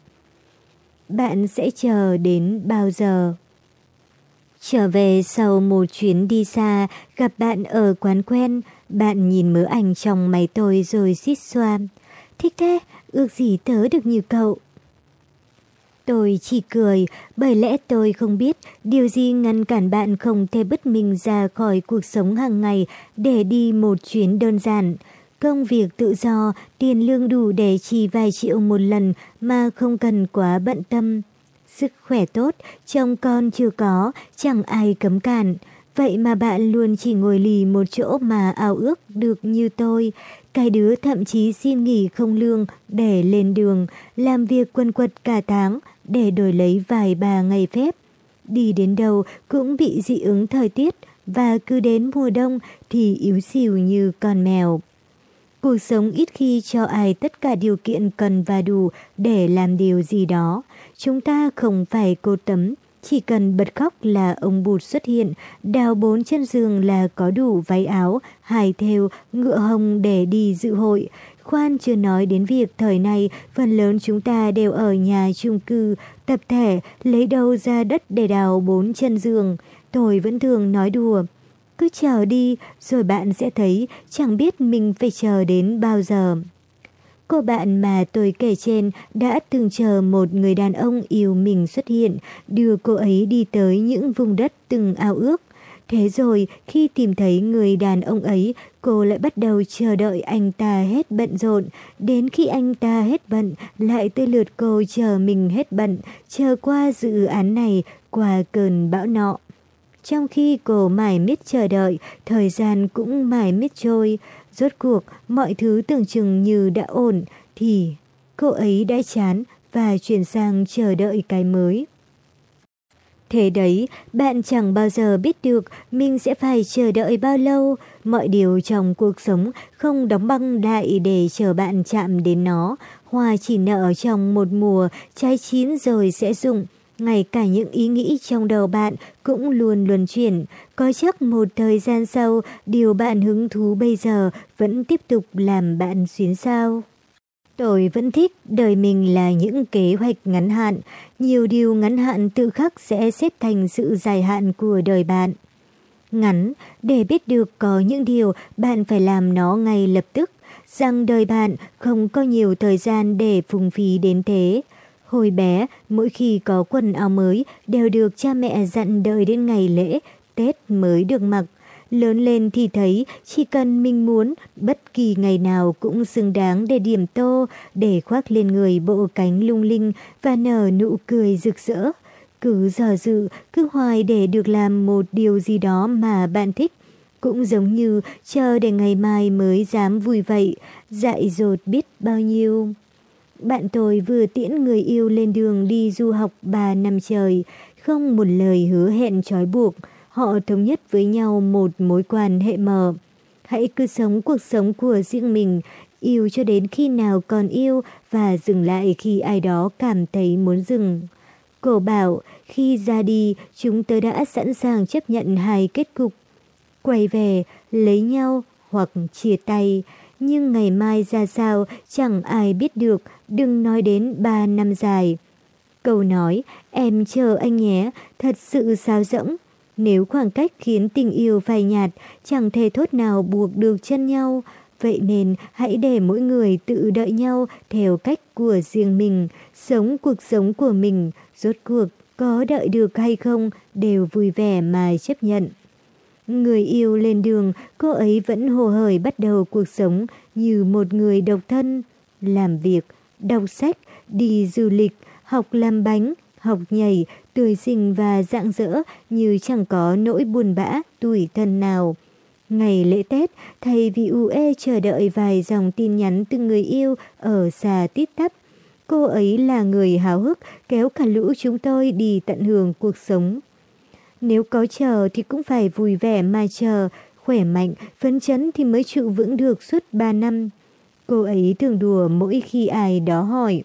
Bạn sẽ chờ đến bao giờ? Trở về sau một chuyến đi xa, gặp bạn ở quán quen, bạn nhìn mớ ảnh trong máy tôi rồi xít xoa. Thích thế, ước gì tớ được như cậu. Tôi chỉ cười, bởi lẽ tôi không biết điều gì ngăn cản bạn không thể bứt mình ra khỏi cuộc sống hàng ngày để đi một chuyến đơn giản. Công việc tự do, tiền lương đủ để chi vài triệu một lần mà không cần quá bận tâm. Sức khỏe tốt, chồng con chưa có, chẳng ai cấm cản. Vậy mà bạn luôn chỉ ngồi lì một chỗ mà ao ước được như tôi. Cái đứa thậm chí xin nghỉ không lương để lên đường, làm việc quần quật cả tháng để đổi lấy vài ba ngày phép. Đi đến đâu cũng bị dị ứng thời tiết và cứ đến mùa đông thì yếu xìu như con mèo. Cuộc sống ít khi cho ai tất cả điều kiện cần và đủ để làm điều gì đó. Chúng ta không phải cô tấm, chỉ cần bật khóc là ông Bụt xuất hiện, đào 4 chân giường là có đủ váy áo, hài thêu, ngựa hồng để đi dự hội. Khoan chưa nói đến việc thời này phần lớn chúng ta đều ở nhà chung cư, tập thể, lấy đâu ra đất để đào 4 chân giường. Tôi vẫn thường nói đùa. Cứ chờ đi, rồi bạn sẽ thấy chẳng biết mình phải chờ đến bao giờ. Cô bạn mà tôi kể trên đã từng chờ một người đàn ông yêu mình xuất hiện, đưa cô ấy đi tới những vùng đất từng ao ước. Thế rồi, khi tìm thấy người đàn ông ấy, cô lại bắt đầu chờ đợi anh ta hết bận rộn. Đến khi anh ta hết bận, lại tới lượt cô chờ mình hết bận, chờ qua dự án này, qua cơn bão nọ. Trong khi cô mải miết chờ đợi, thời gian cũng mải miết trôi. Rốt cuộc, mọi thứ tưởng chừng như đã ổn, thì cô ấy đã chán và chuyển sang chờ đợi cái mới. Thế đấy, bạn chẳng bao giờ biết được mình sẽ phải chờ đợi bao lâu. Mọi điều trong cuộc sống không đóng băng lại để chờ bạn chạm đến nó. Hoa chỉ nở trong một mùa, trái chín rồi sẽ rụng. Ngay cả những ý nghĩ trong đầu bạn cũng luôn luân chuyển. Có chắc một thời gian sau, điều bạn hứng thú bây giờ vẫn tiếp tục làm bạn xuyến xao. Tôi vẫn thích đời mình là những kế hoạch ngắn hạn. Nhiều điều ngắn hạn tự khắc sẽ xếp thành sự dài hạn của đời bạn. Ngắn, để biết được có những điều bạn phải làm nó ngay lập tức. Rằng đời bạn không có nhiều thời gian để phung phí đến thế. Hồi bé, mỗi khi có quần áo mới đều được cha mẹ dặn đợi đến ngày lễ, Tết mới được mặc. Lớn lên thì thấy chỉ cần mình muốn, bất kỳ ngày nào cũng xứng đáng để điểm tô, để khoác lên người bộ cánh lung linh và nở nụ cười rực rỡ. Cứ dò dự, cứ hoài để được làm một điều gì đó mà bạn thích. Cũng giống như chờ để ngày mai mới dám vui vậy, dại dột biết bao nhiêu. Bạn tôi vừa tiễn người yêu lên đường đi du học 3 năm trời, không một lời hứa hẹn trói buộc. Họ thống nhất với nhau một mối quan hệ mở. Hãy cứ sống cuộc sống của riêng mình, yêu cho đến khi nào còn yêu và dừng lại khi ai đó cảm thấy muốn dừng. Cô bảo, khi ra đi, chúng tôi đã sẵn sàng chấp nhận hai kết cục. Quay về, lấy nhau hoặc chia tay. Nhưng ngày mai ra sao chẳng ai biết được, đừng nói đến 3 năm dài. Câu nói, em chờ anh nhé, thật sự sáo rỗng. Nếu khoảng cách khiến tình yêu phai nhạt, chẳng thể thốt nào buộc được chân nhau. Vậy nên hãy để mỗi người tự đợi nhau theo cách của riêng mình, sống cuộc sống của mình. Rốt cuộc, có đợi được hay không đều vui vẻ mà chấp nhận. Người yêu lên đường, cô ấy vẫn hồ hởi bắt đầu cuộc sống như một người độc thân, làm việc, đọc sách, đi du lịch, học làm bánh, học nhảy, tươi xinh và rạng rỡ như chẳng có nỗi buồn bã, tủi thân nào. Ngày lễ Tết, thay vì ù ê chờ đợi vài dòng tin nhắn từ người yêu ở xa tít tắp, cô ấy là người háo hức kéo cả lũ chúng tôi đi tận hưởng cuộc sống. Nếu có chờ thì cũng phải vui vẻ mà chờ, khỏe mạnh, phấn chấn thì mới trụ vững được suốt 3 năm. Cô ấy thường đùa mỗi khi ai đó hỏi.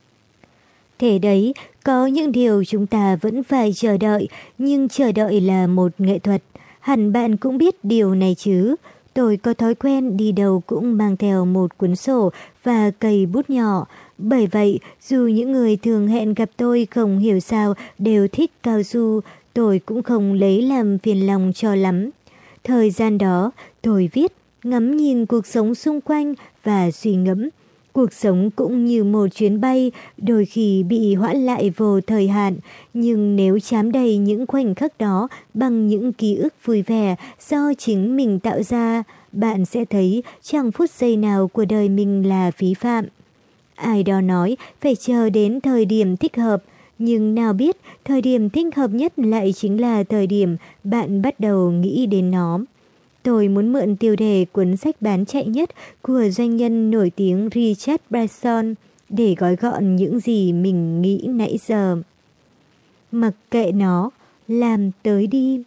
Thế đấy, có những điều chúng ta vẫn phải chờ đợi, nhưng chờ đợi là một nghệ thuật. Hẳn bạn cũng biết điều này chứ. Tôi có thói quen đi đâu cũng mang theo một cuốn sổ và cây bút nhỏ. Bởi vậy, dù những người thường hẹn gặp tôi không hiểu sao đều thích cao su, tôi cũng không lấy làm phiền lòng cho lắm. Thời gian đó, tôi viết, ngắm nhìn cuộc sống xung quanh và suy ngẫm. Cuộc sống cũng như một chuyến bay, đôi khi bị hoãn lại vô thời hạn, nhưng nếu chám đầy những khoảnh khắc đó bằng những ký ức vui vẻ do chính mình tạo ra, bạn sẽ thấy chẳng phút giây nào của đời mình là phí phạm. Ai đó nói phải chờ đến thời điểm thích hợp, nhưng nào biết thời điểm thích hợp nhất lại chính là thời điểm bạn bắt đầu nghĩ đến nó. Tôi muốn mượn tiêu đề cuốn sách bán chạy nhất của doanh nhân nổi tiếng Richard Branson để gói gọn những gì mình nghĩ nãy giờ. Mặc kệ nó, làm tới đi.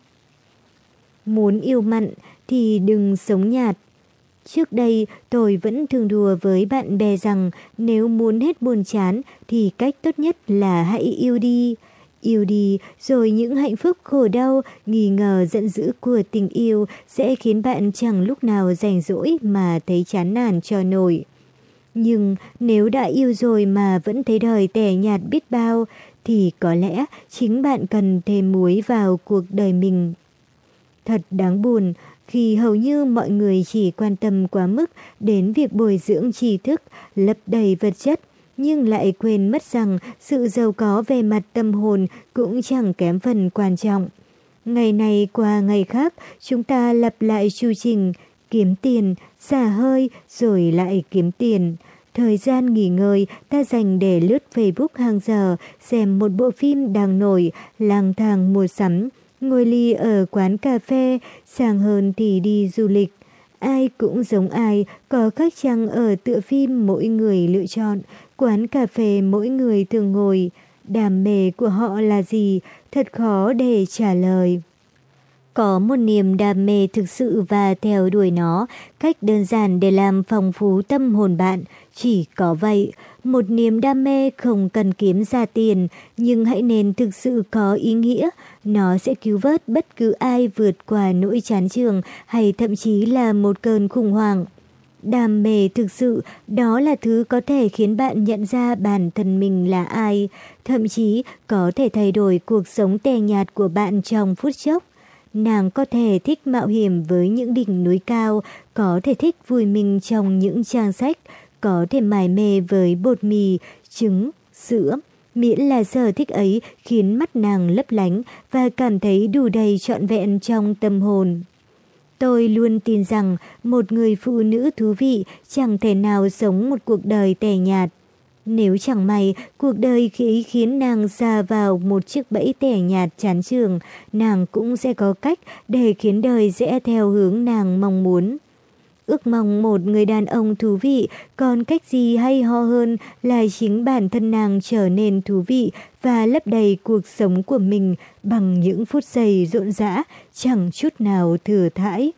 Muốn yêu mặn thì đừng sống nhạt. Trước đây tôi vẫn thường đùa với bạn bè rằng nếu muốn hết buồn chán thì cách tốt nhất là hãy yêu đi. Yêu đi rồi những hạnh phúc khổ đau, nghi ngờ giận dữ của tình yêu sẽ khiến bạn chẳng lúc nào rảnh rỗi mà thấy chán nản cho nổi. Nhưng nếu đã yêu rồi mà vẫn thấy đời tẻ nhạt biết bao thì có lẽ chính bạn cần thêm muối vào cuộc đời mình. Thật đáng buồn khi hầu như mọi người chỉ quan tâm quá mức đến việc bồi dưỡng tri thức, lấp đầy vật chất, nhưng lại quên mất rằng sự giàu có về mặt tâm hồn cũng chẳng kém phần quan trọng. Ngày này qua ngày khác, chúng ta lặp lại chu trình, kiếm tiền, xả hơi, rồi lại kiếm tiền. Thời gian nghỉ ngơi ta dành để lướt Facebook hàng giờ, xem một bộ phim đang nổi, lang thang mua sắm, ngồi ly ở quán cà phê, sang hơn thì đi du lịch. Ai cũng giống ai, có các trang ở tựa phim mỗi người lựa chọn, quán cà phê mỗi người thường ngồi. Đam mê của họ là gì? Thật khó để trả lời. Có một niềm đam mê thực sự và theo đuổi nó, cách đơn giản để làm phong phú tâm hồn bạn, chỉ có vậy. Một niềm đam mê không cần kiếm ra tiền, nhưng hãy nên thực sự có ý nghĩa. Nó sẽ cứu vớt bất cứ ai vượt qua nỗi chán chường hay thậm chí là một cơn khủng hoảng. Đam mê thực sự, đó là thứ có thể khiến bạn nhận ra bản thân mình là ai, thậm chí có thể thay đổi cuộc sống tẻ nhạt của bạn trong phút chốc. Nàng có thể thích mạo hiểm với những đỉnh núi cao, có thể thích vui mình trong những trang sách, có thể mải mê với bột mì, trứng, sữa. Miễn là sở thích ấy khiến mắt nàng lấp lánh và cảm thấy đủ đầy trọn vẹn trong tâm hồn. Tôi luôn tin rằng một người phụ nữ thú vị chẳng thể nào sống một cuộc đời tẻ nhạt. Nếu chẳng may cuộc đời khiến nàng sa vào một chiếc bẫy tẻ nhạt chán chường, nàng cũng sẽ có cách để khiến đời rẽ theo hướng nàng mong muốn. Ước mong một người đàn ông thú vị, còn cách gì hay ho hơn là chính bản thân nàng trở nên thú vị và lấp đầy cuộc sống của mình bằng những phút giây rộn rã, chẳng chút nào thừa thãi.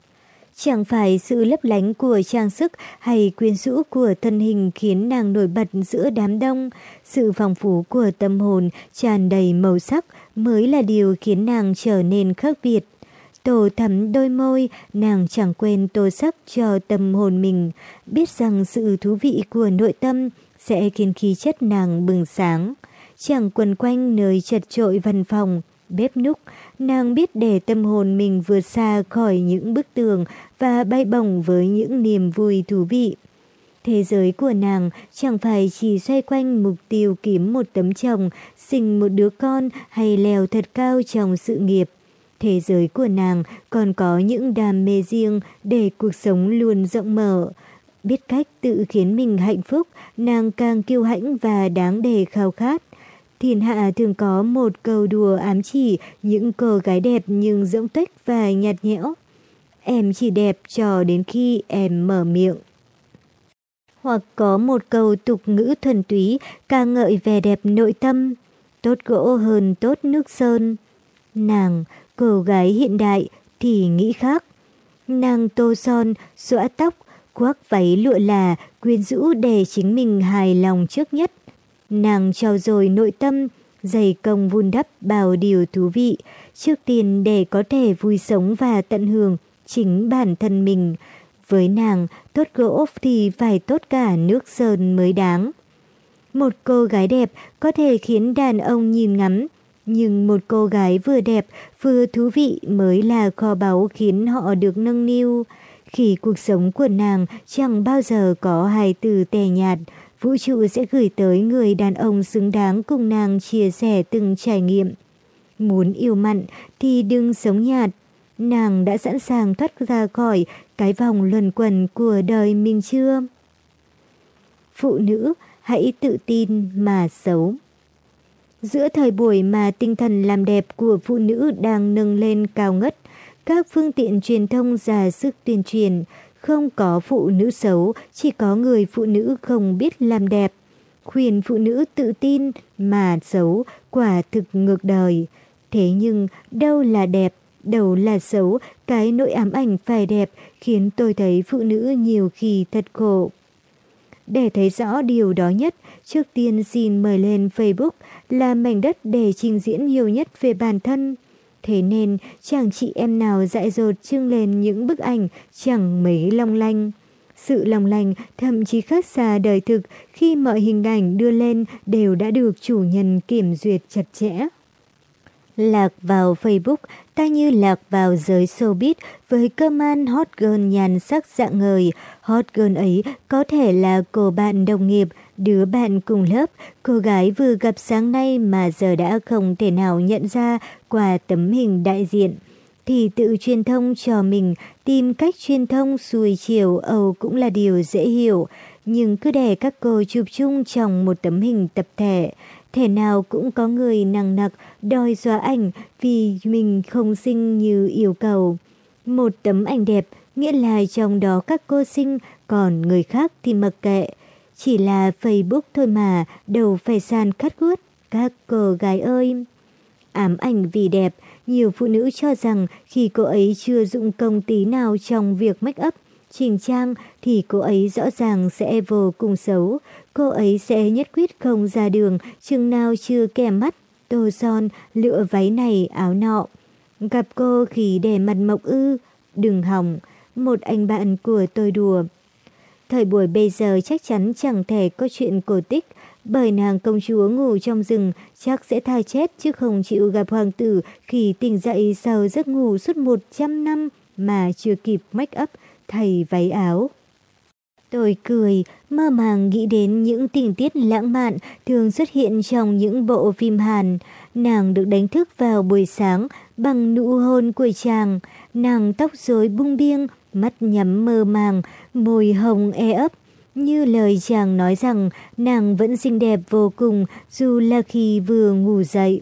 Chẳng phải sự lấp lánh của trang sức hay quyến rũ của thân hình khiến nàng nổi bật giữa đám đông, sự phong phú của tâm hồn tràn đầy màu sắc mới là điều khiến nàng trở nên khác biệt. Tô thắm đôi môi, nàng chẳng quên tô sắc cho tâm hồn mình, biết rằng sự thú vị của nội tâm sẽ khiến khí chất nàng bừng sáng. Chẳng quần quanh nơi chật chội văn phòng, bếp núc, nàng biết để tâm hồn mình vượt xa khỏi những bức tường và bay bổng với những niềm vui thú vị. Thế giới của nàng chẳng phải chỉ xoay quanh mục tiêu kiếm một tấm chồng, sinh một đứa con hay leo thật cao trong sự nghiệp. Thế giới của nàng còn có những đam mê riêng để cuộc sống luôn rộng mở. Biết cách tự khiến mình hạnh phúc, nàng càng kiêu hãnh và đáng để khao khát. Thiên hạ thường có một câu đùa ám chỉ những cô gái đẹp nhưng rỗng tuếch và nhạt nhẽo. Em chỉ đẹp cho đến khi em mở miệng. Hoặc có một câu tục ngữ thuần túy ca ngợi vẻ đẹp nội tâm. Tốt gỗ hơn tốt nước sơn. Nàng, cô gái hiện đại thì nghĩ khác. Nàng tô son, xõa tóc, khoác váy lụa là, quyến rũ để chính mình hài lòng trước nhất. Nàng trau dồi nội tâm, dày công vun đắp bao điều thú vị, trước tiên để có thể vui sống và tận hưởng chính bản thân mình. Với nàng, tốt gỗ thì phải tốt cả nước sơn mới đáng. Một cô gái đẹp có thể khiến đàn ông nhìn ngắm, nhưng một cô gái vừa đẹp vừa thú vị mới là kho báu khiến họ được nâng niu. Khi cuộc sống của nàng chẳng bao giờ có hai từ tẻ nhạt, vũ trụ sẽ gửi tới người đàn ông xứng đáng cùng nàng chia sẻ từng trải nghiệm. Muốn yêu mặn thì đừng sống nhạt. Nàng đã sẵn sàng thoát ra khỏi cái vòng luẩn quẩn của đời mình chưa? Phụ nữ, hãy tự tin mà xấu. Giữa thời buổi mà tinh thần làm đẹp của phụ nữ đang nâng lên cao ngất, các phương tiện truyền thông ra sức tuyên truyền, không có phụ nữ xấu, chỉ có người phụ nữ không biết làm đẹp. Khuyên phụ nữ tự tin mà xấu, quả thực ngược đời. Thế nhưng đâu là đẹp, đâu là xấu, cái nỗi ám ảnh phải đẹp khiến tôi thấy phụ nữ nhiều khi thật khổ. Để thấy rõ điều đó nhất, trước tiên xin mời lên Facebook là mảnh đất để trình diễn nhiều nhất về bản thân. Thế nên chàng chị em nào dại dột trưng lên những bức ảnh chẳng mấy long lanh. Sự long lanh thậm chí khác xa đời thực khi mọi hình ảnh đưa lên đều đã được chủ nhân kiểm duyệt chặt chẽ. Lạc vào Facebook, ta như lạc vào giới showbiz với cơ man hot girl nhan sắc rạng ngời. Hot girl ấy có thể là cô bạn đồng nghiệp, đứa bạn cùng lớp, cô gái vừa gặp sáng nay mà giờ đã không thể nào nhận ra qua tấm hình đại diện. Thì tự truyền thông cho mình, tìm cách truyền thông xuôi chiều Âu cũng là điều dễ hiểu. Nhưng cứ để các cô chụp chung trong một tấm hình tập thể, thể nào cũng có người nằng nặc đòi xóa ảnh vì mình không xinh như yêu cầu. Một tấm ảnh đẹp nghĩa là trong đó các cô xinh, còn người khác thì mặc kệ. Chỉ là Facebook thôi mà, đâu phải sàn cắt guốc, các cô gái ơi. Ám ảnh vì đẹp, nhiều phụ nữ cho rằng khi cô ấy chưa dụng công tí nào trong việc make up, chỉnh trang thì cô ấy rõ ràng sẽ vô cùng xấu. Cô ấy sẽ nhất quyết không ra đường chừng nào chưa kẻ mắt, tô son, lựa váy này áo nọ. Gặp cô khi để mặt mộc ư, đừng hỏng, một anh bạn của tôi đùa. Thời buổi bây giờ chắc chắn chẳng thể có chuyện cổ tích, bởi nàng công chúa ngủ trong rừng chắc sẽ tha chết chứ không chịu gặp hoàng tử khi tỉnh dậy sau giấc ngủ suốt 100 năm mà chưa kịp make up, thay váy áo. Tôi cười, mơ màng nghĩ đến những tình tiết lãng mạn thường xuất hiện trong những bộ phim Hàn. Nàng được đánh thức vào buổi sáng bằng nụ hôn của chàng. Nàng tóc rối bung biêng, mắt nhắm mơ màng, môi hồng e ấp. Như lời chàng nói rằng nàng vẫn xinh đẹp vô cùng dù là khi vừa ngủ dậy.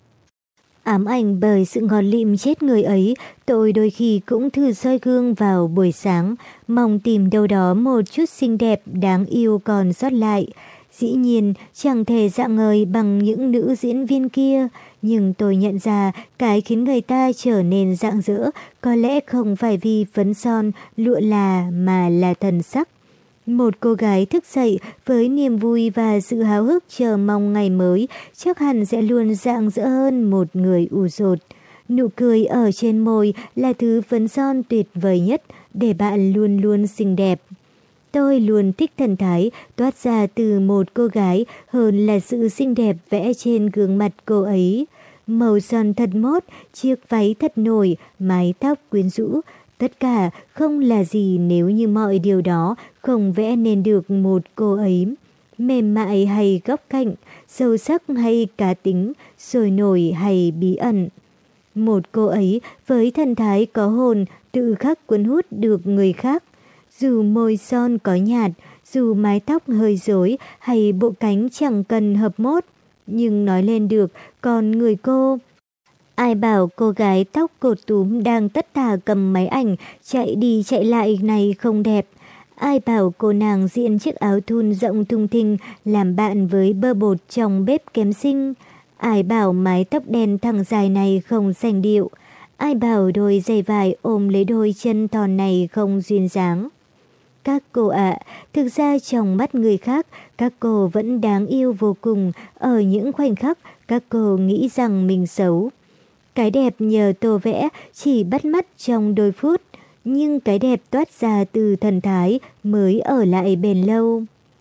Ám ảnh bởi sự ngọt lịm chết người ấy, tôi đôi khi cũng thử soi gương vào buổi sáng, mong tìm đâu đó một chút xinh đẹp đáng yêu còn sót lại. Dĩ nhiên chẳng thể rạng ngời bằng những nữ diễn viên kia, nhưng tôi nhận ra cái khiến người ta trở nên rạng rỡ có lẽ không phải vì phấn son, lụa là mà là thần sắc. Một cô gái thức dậy với niềm vui và sự háo hức chờ mong ngày mới chắc hẳn sẽ luôn rạng rỡ hơn một người ủ rột. Nụ cười ở trên môi là thứ phấn son tuyệt vời nhất để bạn luôn luôn xinh đẹp. Tôi luôn thích thần thái toát ra từ một cô gái hơn là sự xinh đẹp vẽ trên gương mặt cô ấy. Màu son thật mốt, chiếc váy thật nổi, mái tóc quyến rũ, Tất cả không là gì nếu như mọi điều đó không vẽ nên được một cô ấy. Mềm mại hay góc cạnh, sâu sắc hay cá tính, sôi nổi hay bí ẩn. Một cô ấy với thần thái có hồn tự khắc cuốn hút được người khác. Dù môi son có nhạt, dù mái tóc hơi rối hay bộ cánh chẳng cần hợp mốt, nhưng nói lên được còn người cô. Ai bảo cô gái tóc cột túm đang tất tả cầm máy ảnh chạy đi chạy lại này không đẹp. Ai bảo cô nàng diện chiếc áo thun rộng thùng thình làm bạn với bơ bột trong bếp kém xinh. Ai bảo mái tóc đen thẳng dài này không sành điệu. Ai bảo đôi giày vải ôm lấy đôi chân thon này không duyên dáng. Các cô ạ, thực ra trong mắt người khác, các cô vẫn đáng yêu vô cùng. Ở những khoảnh khắc, các cô nghĩ rằng mình xấu. Cái đẹp nhờ tô vẽ chỉ bắt mắt trong đôi phút, nhưng cái đẹp toát ra từ thần thái mới ở lại bền lâu.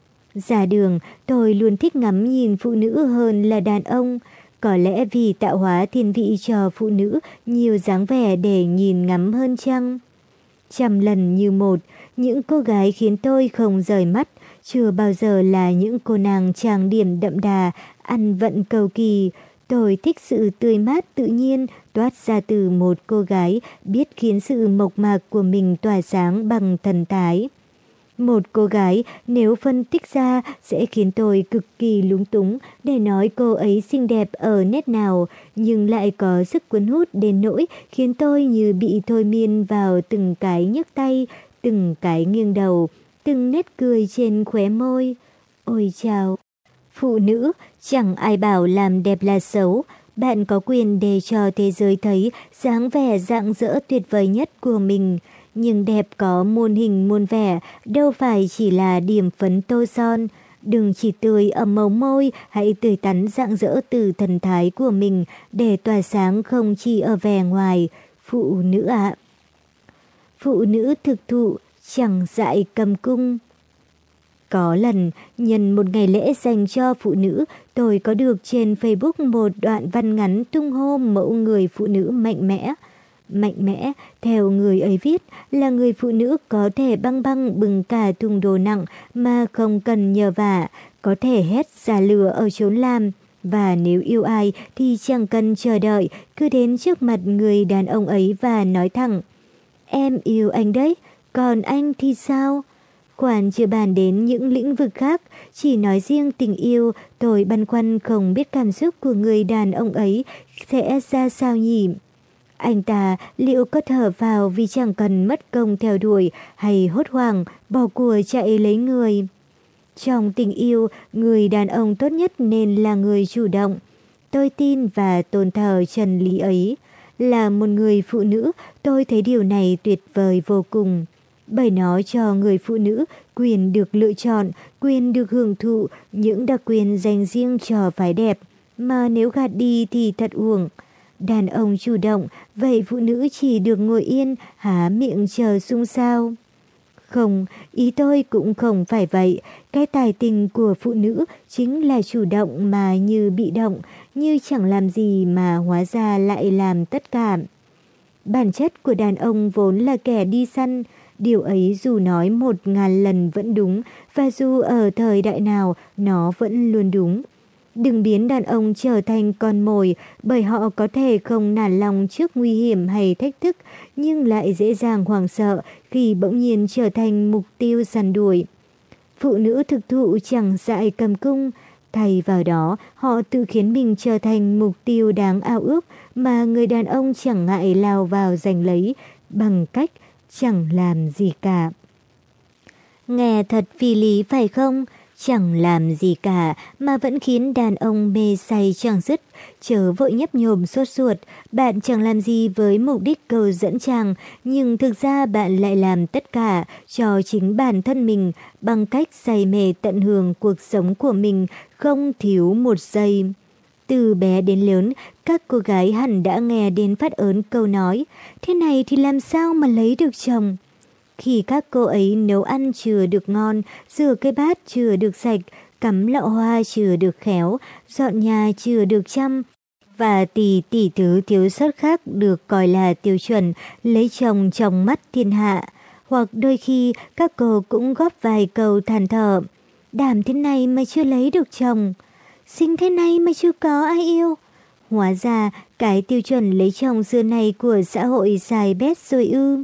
Ra đường, tôi luôn thích ngắm nhìn phụ nữ hơn là đàn ông. Có lẽ vì tạo hóa thiên vị cho phụ nữ nhiều dáng vẻ để nhìn ngắm hơn chăng? Trăm lần như một, những cô gái khiến tôi không rời mắt, chưa bao giờ là những cô nàng trang điểm đậm đà, ăn vận cầu kỳ. Tôi thích sự tươi mát tự nhiên toát ra từ một cô gái biết khiến sự mộc mạc của mình tỏa sáng bằng thần thái. Một cô gái nếu phân tích ra sẽ khiến tôi cực kỳ lúng túng để nói cô ấy xinh đẹp ở nét nào, nhưng lại có sức cuốn hút đến nỗi khiến tôi như bị thôi miên vào từng cái nhấc tay, từng cái nghiêng đầu, từng nét cười trên khóe môi. Ôi chao! Phụ nữ, chẳng ai bảo làm đẹp là xấu. Bạn có quyền để cho thế giới thấy dáng vẻ rạng rỡ tuyệt vời nhất của mình. Nhưng đẹp có muôn hình muôn vẻ, đâu phải chỉ là điểm phấn tô son. Đừng chỉ tươi ở màu môi, hãy tươi tắn rạng rỡ từ thần thái của mình để tỏa sáng không chỉ ở vẻ ngoài. Phụ nữ ạ! Phụ nữ thực thụ, chẳng dại cầm cung. Có lần, nhân một ngày lễ dành cho phụ nữ, tôi có được trên Facebook một đoạn văn ngắn tung hô mẫu người phụ nữ mạnh mẽ. Mạnh mẽ, theo người ấy viết, là người phụ nữ có thể băng băng bừng cả thùng đồ nặng mà không cần nhờ vả, có thể hét ra lửa ở chốn làm. Và nếu yêu ai thì chẳng cần chờ đợi, cứ đến trước mặt người đàn ông ấy và nói thẳng: "Em yêu anh đấy, còn anh thì sao?" Khoản chưa bàn đến những lĩnh vực khác, chỉ nói riêng tình yêu, tôi băn khoăn không biết cảm xúc của người đàn ông ấy sẽ ra sao nhỉ. Anh ta liệu có thở vào vì chẳng cần mất công theo đuổi hay hốt hoảng bỏ của chạy lấy người. Trong tình yêu, người đàn ông tốt nhất nên là người chủ động. Tôi tin và tôn thờ chân lý ấy. Là một người phụ nữ, tôi thấy điều này tuyệt vời vô cùng. Bởi nó cho người phụ nữ quyền được lựa chọn, quyền được hưởng thụ những đặc quyền dành riêng cho phái đẹp, mà nếu gạt đi thì thật uổng. Đàn ông chủ động, vậy phụ nữ chỉ được ngồi yên, há miệng chờ xung sao. Không, ý tôi cũng không phải vậy. Cái tài tình của phụ nữ chính là chủ động mà như bị động, như chẳng làm gì mà hóa ra lại làm tất cả. Bản chất của đàn ông vốn là kẻ đi săn. Điều ấy dù nói 1000 lần vẫn đúng, và dù ở thời đại nào nó vẫn luôn đúng. Đừng biến đàn ông trở thành con mồi, bởi họ có thể không nản lòng trước nguy hiểm hay thách thức, nhưng lại dễ dàng hoảng sợ khi bỗng nhiên trở thành mục tiêu săn đuổi. Phụ nữ thực thụ chẳng dại cầm cung, thay vào đó họ tự khiến mình trở thành mục tiêu đáng ao ước mà người đàn ông chẳng ngại lao vào giành lấy bằng cách chẳng làm gì cả. Nghe thật phi lý phải không? Chẳng làm gì cả mà vẫn khiến đàn ông mê say chẳng dứt. Chớ vội nhấp nhổm sốt ruột, bạn chẳng làm gì với mục đích cầu dẫn chàng, nhưng thực ra bạn lại làm tất cả cho chính bản thân mình bằng cách say mê tận hưởng cuộc sống của mình, không thiếu một giây. Từ bé đến lớn, các cô gái hẳn đã nghe đến phát ớn câu nói: "Thế này thì làm sao mà lấy được chồng?" Khi các cô ấy nấu ăn chưa được ngon, rửa cái bát chưa được sạch, cắm lọ hoa chưa được khéo, dọn nhà chưa được chăm, và tỷ thứ thiếu sót khác được coi là tiêu chuẩn lấy chồng trong mắt thiên hạ. Hoặc đôi khi các cô cũng góp vài câu than thở. Đảm thế này mà chưa lấy được chồng, xinh thế này mà chưa có ai yêu. Hóa ra cái tiêu chuẩn lấy chồng xưa này của xã hội sai bét rồi ư.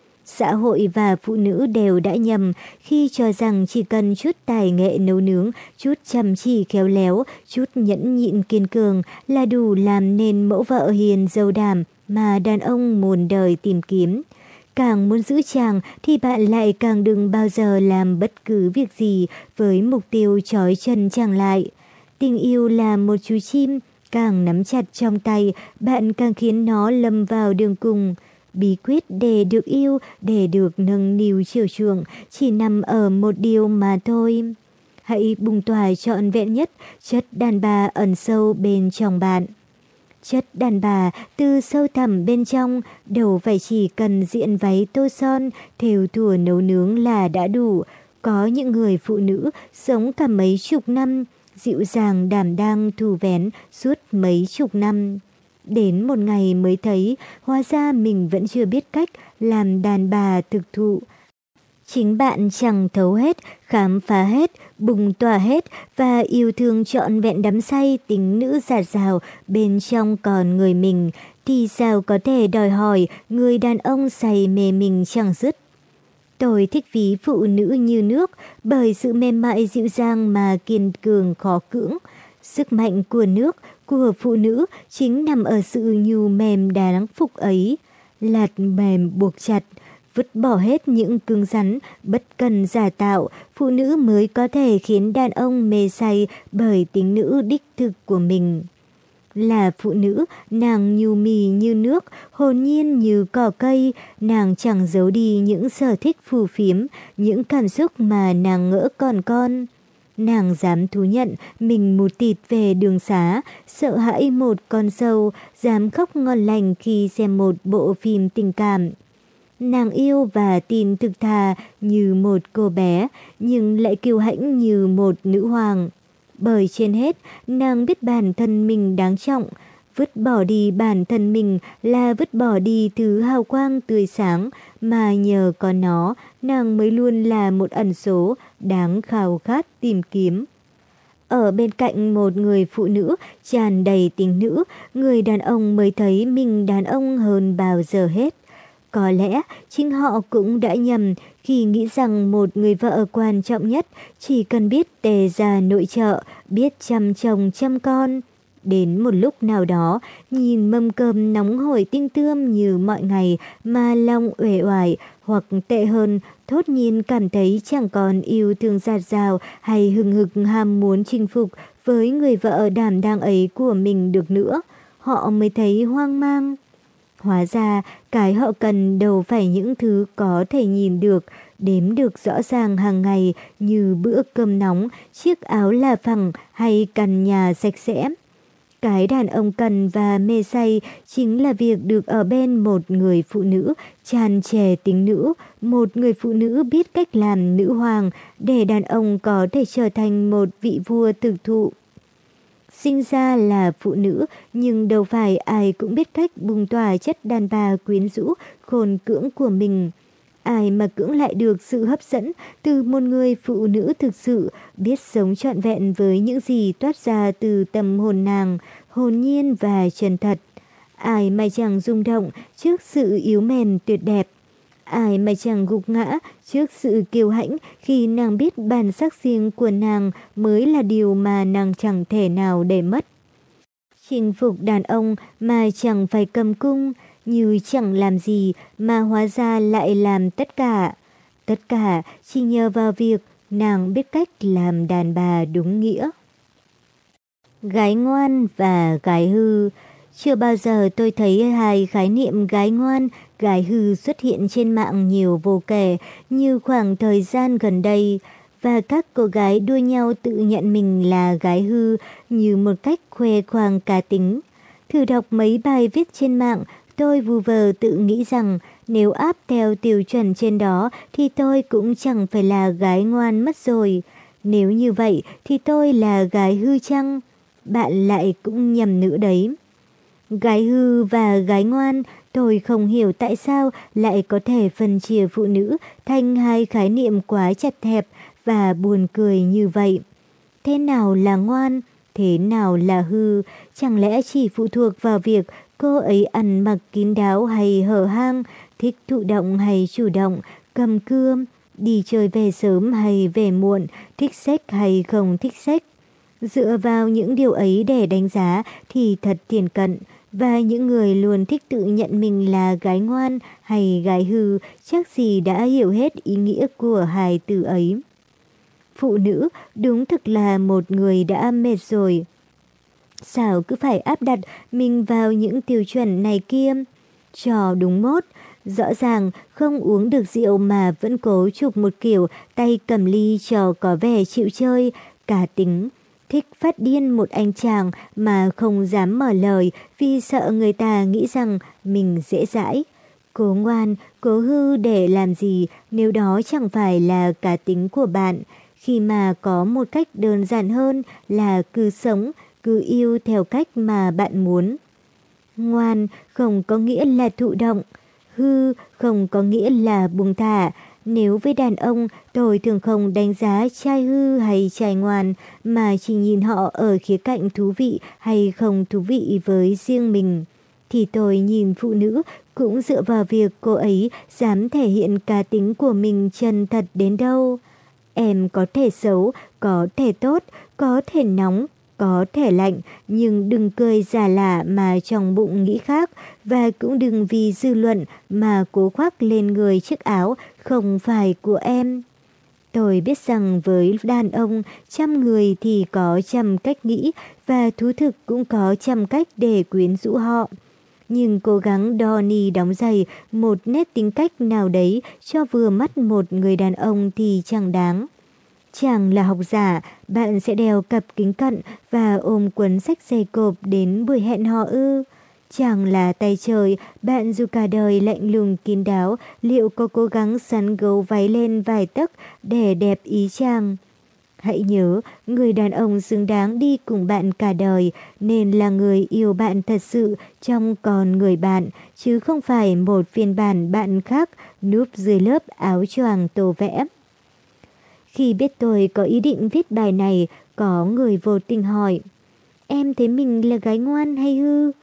Xã hội và phụ nữ đều đã nhầm khi cho rằng chỉ cần chút tài nghệ nấu nướng, chút chăm chỉ khéo léo, chút nhẫn nhịn kiên cường là đủ làm nên mẫu vợ hiền dâu đảm mà đàn ông muôn đời tìm kiếm. Càng muốn giữ chàng thì bạn lại càng đừng bao giờ làm bất cứ việc gì với mục tiêu trói chân chàng lại. Tình yêu là một chú chim, càng nắm chặt trong tay, bạn càng khiến nó lâm vào đường cùng. Bí quyết để được yêu, để được nâng niu chiều chuộng chỉ nằm ở một điều mà thôi. Hãy bùng tỏa trọn vẹn nhất chất đàn bà ẩn sâu bên trong bạn. Chất đàn bà từ sâu thẳm bên trong, đâu phải chỉ cần diện váy tô son, thêu thùa nấu nướng là đã đủ. Có những người phụ nữ sống cả mấy chục năm, dịu dàng đảm đang thu vén suốt mấy chục năm. Đến một ngày mới thấy, hóa ra mình vẫn chưa biết cách làm đàn bà thực thụ. Chính bạn chẳng thấu hết, khám phá hết, bùng tỏa hết và yêu thương trọn vẹn đắm say tính nữ dạt dào bên trong con người mình, thì sao có thể đòi hỏi người đàn ông say mê mình chẳng dứt. Tôi thích ví phụ nữ như nước bởi sự mềm mại dịu dàng mà kiên cường khó cưỡng. Sức mạnh của nước, của phụ nữ chính nằm ở sự nhu mềm đáng phục ấy. Lạt mềm buộc chặt, vứt bỏ hết những cứng rắn, bất cần giả tạo, phụ nữ mới có thể khiến đàn ông mê say bởi tính nữ đích thực của mình. Là phụ nữ, nàng nhu mì như nước, hồn nhiên như cỏ cây, nàng chẳng giấu đi những sở thích phù phiếm, những cảm xúc mà nàng ngỡ còn con. Nàng dám thú nhận mình mù tịt về đường xá, sợ hãi một con sâu, dám khóc ngon lành khi xem một bộ phim tình cảm. Nàng yêu và tin thực thà như một cô bé, nhưng lại kiêu hãnh như một nữ hoàng. Bởi trên hết, nàng biết bản thân mình đáng trọng. Vứt bỏ đi bản thân mình là vứt bỏ đi thứ hào quang tươi sáng, mà nhờ có nó, nàng mới luôn là một ẩn số đáng khao khát tìm kiếm. Ở bên cạnh một người phụ nữ tràn đầy tình nữ, người đàn ông mới thấy mình đàn ông hơn bao giờ hết. Có lẽ chính họ cũng đã nhầm khi nghĩ rằng một người vợ quan trọng nhất chỉ cần biết tề ra nội trợ, biết chăm chồng chăm con. Đến một lúc nào đó, nhìn mâm cơm nóng hổi tinh tươm như mọi ngày mà lòng uể oải, hoặc tệ hơn, thốt nhiên cảm thấy chẳng còn yêu thương dạt dào hay hừng hực ham muốn chinh phục với người vợ đảm đang ấy của mình được nữa, họ mới thấy hoang mang. Hóa ra, cái họ cần đâu phải những thứ có thể nhìn được, đếm được rõ ràng hàng ngày như bữa cơm nóng, chiếc áo là phẳng hay căn nhà sạch sẽ. Cái đàn ông cần và mê say chính là việc được ở bên một người phụ nữ tràn trề tính nữ, một người phụ nữ biết cách làm nữ hoàng để đàn ông có thể trở thành một vị vua thực thụ. Sinh ra là phụ nữ, nhưng đâu phải ai cũng biết cách bùng tỏa chất đàn bà quyến rũ, khôn cưỡng của mình. Ai mà cưỡng lại được sự hấp dẫn từ một người phụ nữ thực sự biết sống trọn vẹn với những gì toát ra từ tâm hồn nàng, hồn nhiên và chân thật. Ai mà chẳng rung động trước sự yếu mềm tuyệt đẹp. Ai mà chẳng gục ngã trước sự kiêu hãnh khi nàng biết bản sắc riêng của nàng mới là điều mà nàng chẳng thể nào để mất. Chinh phục đàn ông mà chẳng phải cầm cung, như chẳng làm gì mà hóa ra lại làm tất cả. Tất cả chỉ nhờ vào việc nàng biết cách làm đàn bà đúng nghĩa. Gái ngoan và gái hư. Chưa bao giờ tôi thấy hai khái niệm gái ngoan, gái hư xuất hiện trên mạng nhiều vô kể như khoảng thời gian gần đây, và các cô gái đua nhau tự nhận mình là gái hư như một cách khoe khoang cá tính. Thử đọc mấy bài viết trên mạng, tôi vu vơ tự nghĩ rằng nếu áp theo tiêu chuẩn trên đó thì tôi cũng chẳng phải là gái ngoan mất rồi. Nếu như vậy thì tôi là gái hư chăng? Bạn lại cũng nhầm nữa đấy. Gái hư và gái ngoan, tôi không hiểu tại sao lại có thể phân chia phụ nữ thành hai khái niệm quá chặt hẹp và buồn cười như vậy. Thế nào là ngoan? Thế nào là hư? Chẳng lẽ chỉ phụ thuộc vào việc cô ấy ăn mặc kín đáo hay hở hang, thích thụ động hay chủ động, cầm cưa, đi chơi về sớm hay về muộn, thích sex hay không thích sex? Dựa vào những điều ấy để đánh giá thì thật thiển cận, và những người luôn thích tự nhận mình là gái ngoan hay gái hư chắc gì đã hiểu hết ý nghĩa của hai từ ấy. Phụ nữ đúng thực là một người đã mệt rồi. Sao cứ phải áp đặt mình vào những tiêu chuẩn này kia? Trò đúng mốt, rõ ràng không uống được rượu mà vẫn cố chụp một kiểu tay cầm ly cho có vẻ chịu chơi, cá tính. Thích phát điên một anh chàng mà không dám mở lời vì sợ người ta nghĩ rằng mình dễ dãi. Cố ngoan, cố hư để làm gì nếu đó chẳng phải là cá tính của bạn, khi mà có một cách đơn giản hơn là cứ sống, cứ yêu theo cách mà bạn muốn. Ngoan không có nghĩa là thụ động, hư không có nghĩa là buông thả. Nếu với đàn ông, tôi thường không đánh giá trai hư hay trai ngoan, mà chỉ nhìn họ ở khía cạnh thú vị hay không thú vị với riêng mình. Thì tôi nhìn phụ nữ cũng dựa vào việc cô ấy dám thể hiện cá tính của mình chân thật đến đâu. Em có thể xấu, có thể tốt, có thể nóng, có thể lạnh, nhưng đừng cười giả lả mà trong bụng nghĩ khác, và cũng đừng vì dư luận mà cố khoác lên người chiếc áo không phải của em. Tôi biết rằng với đàn ông, 100 người thì có 100 cách nghĩ, và thú thực cũng có 100 cách để quyến rũ họ. Nhưng cố gắng đo ni đóng giày một nét tính cách nào đấy cho vừa mắt một người đàn ông thì chẳng đáng. Chàng là học giả, bạn sẽ đeo cặp kính cận và ôm cuốn sách dày cộp đến buổi hẹn hò ư? Chàng là tay trời, bạn dù cả đời lạnh lùng kín đáo, liệu có cố gắng sắn gấu váy lên vài tấc để đẹp ý chàng? Hãy nhớ, người đàn ông xứng đáng đi cùng bạn cả đời nên là người yêu bạn thật sự trong con người bạn, chứ không phải một phiên bản bạn khác núp dưới lớp áo choàng tô vẽ. Khi biết tôi có ý định viết bài này, có người vô tình hỏi: em thấy mình là gái ngoan hay hư?